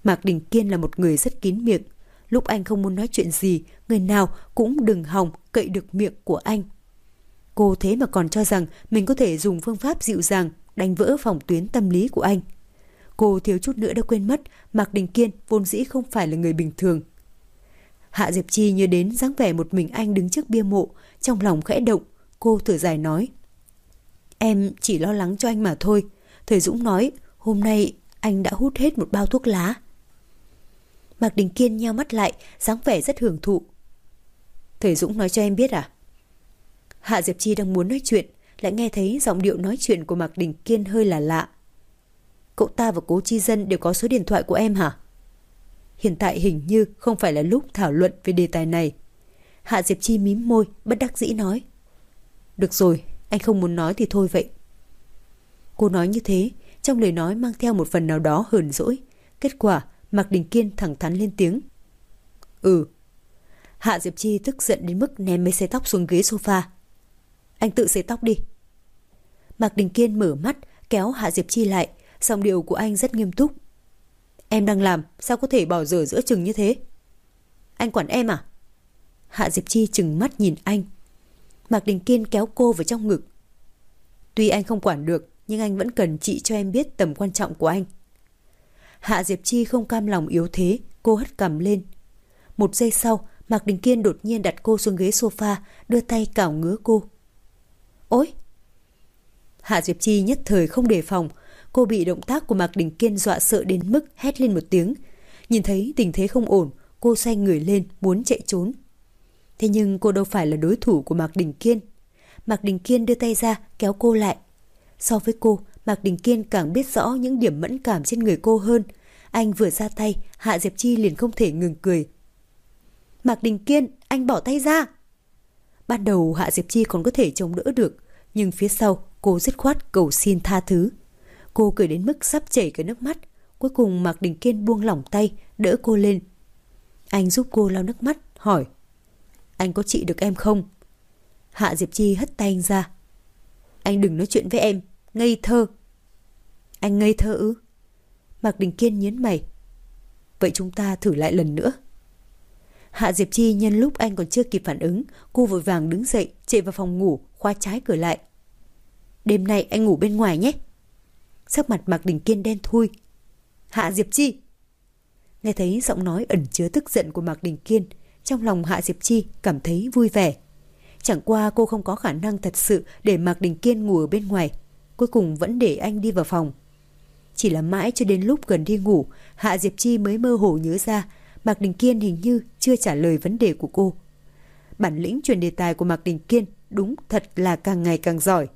Mạc Đình Kiên là một người rất kín miệng. Lúc anh không muốn nói chuyện gì, người nào cũng đừng hòng cậy được miệng của anh. Cô thế mà còn cho rằng mình có thể dùng phương pháp dịu dàng đánh vỡ phòng tuyến tâm lý của anh. Cô thiếu chút nữa đã quên mất Mạc Đình Kiên vốn dĩ không phải là người bình thường. Hạ Diệp Chi nhớ đến dáng vẻ một mình anh đứng trước bia mộ, trong lòng khẽ động. Cô thở dài nói: Em chỉ lo lắng cho anh mà thôi. Thầy Dũng nói hôm nay anh đã hút hết một bao thuốc lá. Mạc Đình Kiên nheo mắt lại, dáng vẻ rất hưởng thụ. Thầy Dũng nói cho em biết à? Hạ Diệp Chi đang muốn nói chuyện, lại nghe thấy giọng điệu nói chuyện của Mạc Đình Kiên hơi là lạ. Cậu ta và Cố Chi Dân đều có số điện thoại của em hả? Hiện tại hình như không phải là lúc thảo luận về đề tài này. Hạ Diệp Chi mím môi, bất đắc dĩ nói: Được rồi, anh không muốn nói thì thôi vậy. Cô nói như thế, trong lời nói mang theo một phần nào đó hờn dỗi. Kết quả, Mạc Đình Kiên thẳng thắn lên tiếng: Hạ Diệp Chi tức giận đến mức ném mấy sợi tóc xuống ghế sofa. Anh tự sấy tóc đi. Mạc Đình Kiên mở mắt, kéo Hạ Diệp Chi lại. Giọng điệu của anh rất nghiêm túc. Em đang làm, sao có thể bỏ dở giữa chừng như thế? Anh quản em à? Hạ Diệp Chi trừng mắt nhìn anh. Mạc Đình Kiên kéo cô vào trong ngực. Tuy anh không quản được, nhưng anh vẫn cần chị cho em biết tầm quan trọng của anh. Hạ Diệp Chi không cam lòng yếu thế, cô hất cằm lên. Một giây sau, Mạc Đình Kiên đột nhiên đặt cô xuống ghế sofa, đưa tay cào ngứa cô. Ôi! Hạ Diệp Chi nhất thời không đề phòng. Cô bị động tác của Mạc Đình Kiên dọa sợ đến mức hét lên một tiếng. Nhìn thấy tình thế không ổn, cô xoay người lên muốn chạy trốn. Thế nhưng cô đâu phải là đối thủ của Mạc Đình Kiên. Mạc Đình Kiên đưa tay ra kéo cô lại. So với cô, Mạc Đình Kiên càng biết rõ những điểm mẫn cảm trên người cô hơn. Anh vừa ra tay, Hạ Diệp Chi liền không thể ngừng cười. Mạc Đình Kiên, anh bỏ tay ra. Ban đầu Hạ Diệp Chi còn có thể chống đỡ được, nhưng phía sau cô dứt khoát cầu xin tha thứ. Cô cười đến mức sắp chảy cả nước mắt. Cuối cùng Mạc Đình Kiên buông lỏng tay, đỡ cô lên. Anh giúp cô lau nước mắt, hỏi: Anh có trị được em không? Hạ Diệp Chi hất tay anh ra. Anh đừng nói chuyện với em, ngây thơ. Anh ngây thơ ư? Mạc Đình Kiên nhướng mày. Vậy chúng ta thử lại lần nữa. Hạ Diệp Chi nhân lúc anh còn chưa kịp phản ứng, cô vội vàng đứng dậy, chạy vào phòng ngủ, khóa trái cửa lại. Đêm nay anh ngủ bên ngoài nhé. Sắc mặt Mạc Đình Kiên đen thui. Hạ Diệp Chi! Nghe thấy giọng nói ẩn chứa tức giận của Mạc Đình Kiên, trong lòng Hạ Diệp Chi cảm thấy vui vẻ. Chẳng qua cô không có khả năng thật sự để Mạc Đình Kiên ngủ ở bên ngoài, cuối cùng vẫn để anh đi vào phòng. Chỉ là mãi cho đến lúc gần đi ngủ, Hạ Diệp Chi mới mơ hồ nhớ ra Mạc Đình Kiên hình như chưa trả lời vấn đề của cô. Bản lĩnh truyền đề tài của Mạc Đình Kiên đúng thật là càng ngày càng giỏi.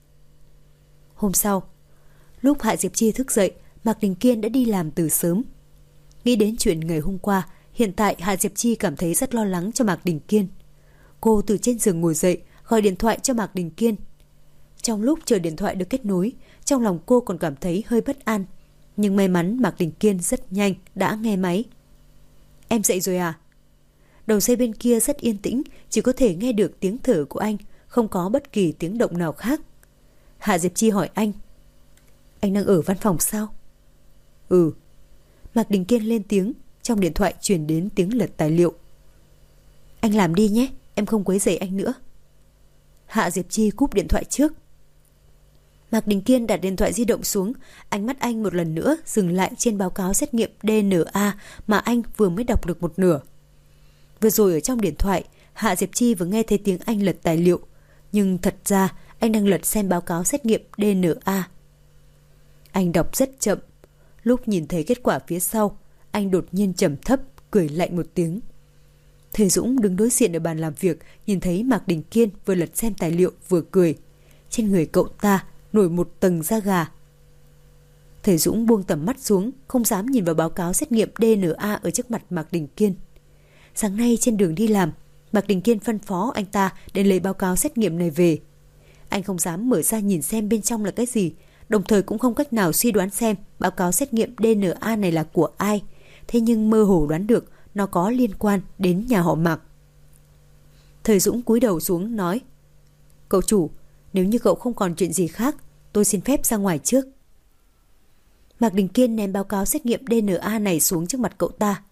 Hôm sau, lúc Hạ Diệp Chi thức dậy, Mạc Đình Kiên đã đi làm từ sớm. Nghĩ đến chuyện ngày hôm qua, hiện tại Hạ Diệp Chi cảm thấy rất lo lắng cho Mạc Đình Kiên. Cô từ trên giường ngồi dậy, gọi điện thoại cho Mạc Đình Kiên. Trong lúc chờ điện thoại được kết nối, trong lòng cô còn cảm thấy hơi bất an. Nhưng may mắn Mạc Đình Kiên rất nhanh đã nghe máy. Em dậy rồi à? Đầu dây bên kia rất yên tĩnh, chỉ có thể nghe được tiếng thở của anh, không có bất kỳ tiếng động nào khác. Hạ Diệp Chi hỏi anh. Anh đang ở văn phòng sao? Ừ. Mạc Đình Kiên lên tiếng, trong điện thoại truyền đến tiếng lật tài liệu. Anh làm đi nhé, em không quấy rầy anh nữa. Hạ Diệp Chi cúp điện thoại trước. Mạc Đình Kiên đặt điện thoại di động xuống, ánh mắt anh một lần nữa dừng lại trên báo cáo xét nghiệm DNA mà anh vừa mới đọc được một nửa. Vừa rồi ở trong điện thoại, Hạ Diệp Chi vừa nghe thấy tiếng anh lật tài liệu, nhưng thật ra anh đang lật xem báo cáo xét nghiệm DNA. Anh đọc rất chậm. Lúc nhìn thấy kết quả phía sau, anh đột nhiên trầm thấp, cười lạnh một tiếng. Thầy Dũng đứng đối diện ở bàn làm việc, nhìn thấy Mạc Đình Kiên vừa lật xem tài liệu vừa cười. Trên người cậu ta nổi một tầng da gà. Thầy Dũng buông tầm mắt xuống, không dám nhìn vào báo cáo xét nghiệm DNA ở trước mặt Mạc Đình Kiên. Sáng nay trên đường đi làm, Mạc Đình Kiên phân phó anh ta đến lấy báo cáo xét nghiệm này về. Anh không dám mở ra nhìn xem bên trong là cái gì, đồng thời cũng không cách nào suy đoán xem báo cáo xét nghiệm DNA này là của ai. Thế nhưng mơ hồ đoán được nó có liên quan đến nhà họ Mạc. Thầy Dũng cúi đầu xuống nói: Cậu chủ, nếu như cậu không còn chuyện gì khác, tôi xin phép ra ngoài trước. Mạc Đình Kiên ném báo cáo xét nghiệm DNA này xuống trước mặt cậu ta.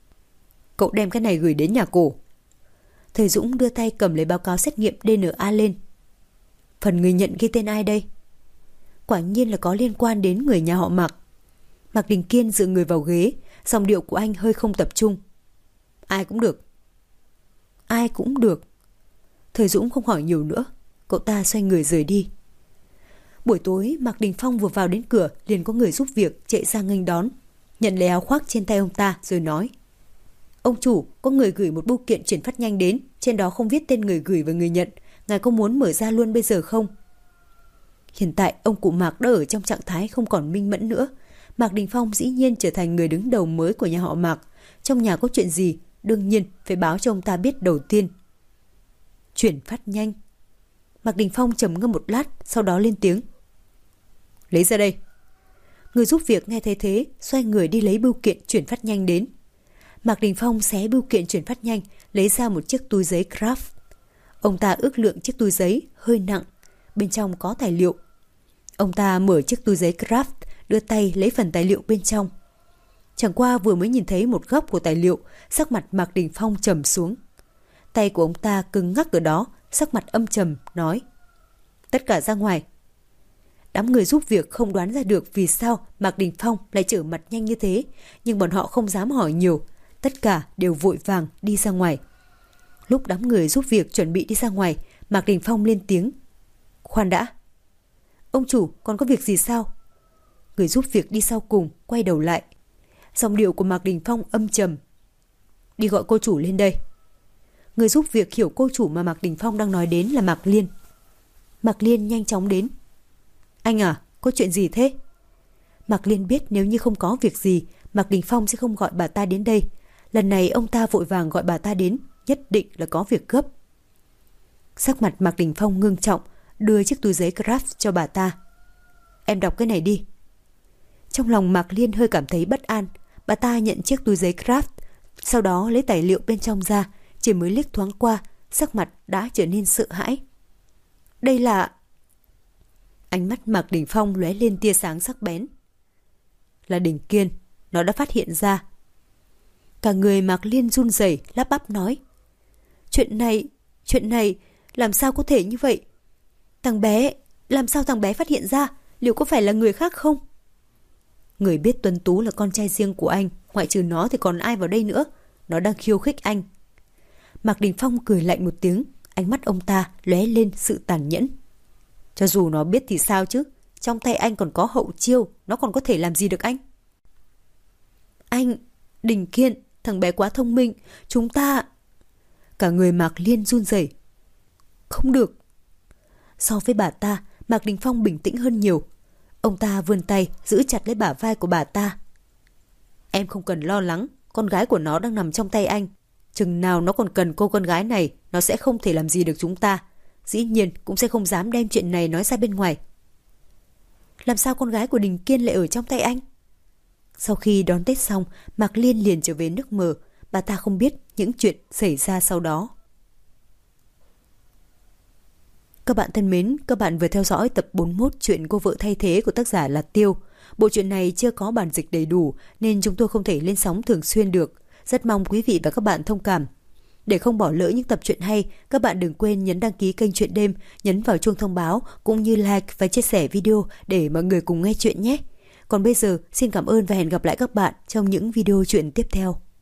Cậu đem cái này gửi đến nhà cổ. Thời Dũng đưa tay cầm lấy báo cáo xét nghiệm DNA lên. Phần người nhận ghi tên ai đây? Quả nhiên là có liên quan đến người nhà họ Mạc. Mạc Đình Kiên dựa người vào ghế, giọng điệu của anh hơi không tập trung. Ai cũng được. Ai cũng được. Thời Dũng không hỏi nhiều nữa, cậu ta xoay người rời đi. Buổi tối Mạc Đình Phong vừa vào đến cửa liền có người giúp việc chạy ra nghênh đón, nhận lấy áo khoác trên tay ông ta rồi nói: Ông chủ, có người gửi một bưu kiện chuyển phát nhanh đến, trên đó không viết tên người gửi và người nhận, ngài có muốn mở ra luôn bây giờ không? Hiện tại ông cụ Mạc đã ở trong trạng thái không còn minh mẫn nữa. Mạc Đình Phong dĩ nhiên trở thành người đứng đầu mới của nhà họ Mạc. Trong nhà có chuyện gì, đương nhiên phải báo cho ông ta biết đầu tiên. Chuyển phát nhanh. Mạc Đình Phong trầm ngâm một lát, sau đó lên tiếng: Lấy ra đây. Người giúp việc nghe thấy thế, xoay người đi lấy bưu kiện chuyển phát nhanh đến. Mạc Đình Phong xé bưu kiện chuyển phát nhanh, lấy ra một chiếc túi giấy Kraft. Ông ta ước lượng chiếc túi giấy hơi nặng, bên trong có tài liệu. Ông ta mở chiếc túi giấy Kraft, đưa tay lấy phần tài liệu bên trong. Chẳng qua vừa mới nhìn thấy một góc của tài liệu, sắc mặt Mạc Đình Phong trầm xuống. Tay của ông ta cứng ngắc ở đó, sắc mặt âm trầm, nói: Tất cả ra ngoài. Đám người giúp việc không đoán ra được vì sao Mạc Đình Phong lại trở mặt nhanh như thế, nhưng bọn họ không dám hỏi nhiều, tất cả đều vội vàng đi ra ngoài. Lúc đám người giúp việc chuẩn bị đi ra ngoài, Mạc Đình Phong lên tiếng: Khoan đã. Ông chủ, còn có việc gì sao? Người giúp việc đi sau cùng quay đầu lại. Giọng điệu của Mạc Đình Phong âm trầm: Đi gọi cô chủ lên đây. Người giúp việc hiểu cô chủ mà Mạc Đình Phong đang nói đến là Mạc Liên. Mạc Liên nhanh chóng đến. Anh à, có chuyện gì thế? Mạc Liên biết nếu như không có việc gì, Mạc Đình Phong sẽ không gọi bà ta đến đây. Lần này ông ta vội vàng gọi bà ta đến, nhất định là có việc gấp. Sắc mặt Mạc Đình Phong ngưng trọng, đưa chiếc túi giấy Kraft cho bà ta. Em đọc cái này đi. Trong lòng Mạc Liên hơi cảm thấy bất an. Bà ta nhận chiếc túi giấy Kraft, sau đó lấy tài liệu bên trong ra. Chỉ mới liếc thoáng qua, sắc mặt đã trở nên sợ hãi. Đây là... Ánh mắt Mạc Đình Phong lóe lên tia sáng sắc bén. Là Đình Kiên, nó đã phát hiện ra. Cả người Mạc Liên run rẩy lắp bắp nói: Chuyện này, làm sao có thể như vậy? Làm sao thằng bé phát hiện ra? Liệu có phải là người khác không? Người biết Tuấn Tú là con trai riêng của anh, ngoại trừ nó thì còn ai vào đây nữa? Nó đang khiêu khích anh. Mạc Đình Phong cười lạnh một tiếng, ánh mắt ông ta lóe lên sự tàn nhẫn. Cho dù nó biết thì sao chứ? Trong tay anh còn có hậu chiêu, nó còn có thể làm gì được anh? Anh, Đình Kiên, thằng bé quá thông minh, chúng ta... Cả người Mạc Liên run rẩy. Không được. So với bà ta, Mạc Đình Phong bình tĩnh hơn nhiều. Ông ta vươn tay giữ chặt lấy bả vai của bà ta. Em không cần lo lắng, con gái của nó đang nằm trong tay anh. Chừng nào nó còn cần cô con gái này, nó sẽ không thể làm gì được chúng ta. Dĩ nhiên cũng sẽ không dám đem chuyện này nói ra bên ngoài. Làm sao con gái của Đình Kiên lại ở trong tay anh? Sau khi đón Tết xong, Mạc Liên liền trở về nước mờ. Bà ta không biết những chuyện xảy ra sau đó. Các bạn thân mến, các bạn vừa theo dõi tập 41 chuyện Cô vợ thay thế của tác giả là Tiêu. Bộ truyện này chưa có bản dịch đầy đủ nên chúng tôi không thể lên sóng thường xuyên được. Rất mong quý vị và các bạn thông cảm. Để không bỏ lỡ những tập truyện hay, các bạn đừng quên nhấn đăng ký kênh Truyện Đêm, nhấn vào chuông thông báo cũng như like và chia sẻ video để mọi người cùng nghe chuyện nhé. Còn bây giờ, xin cảm ơn và hẹn gặp lại các bạn trong những video truyện tiếp theo.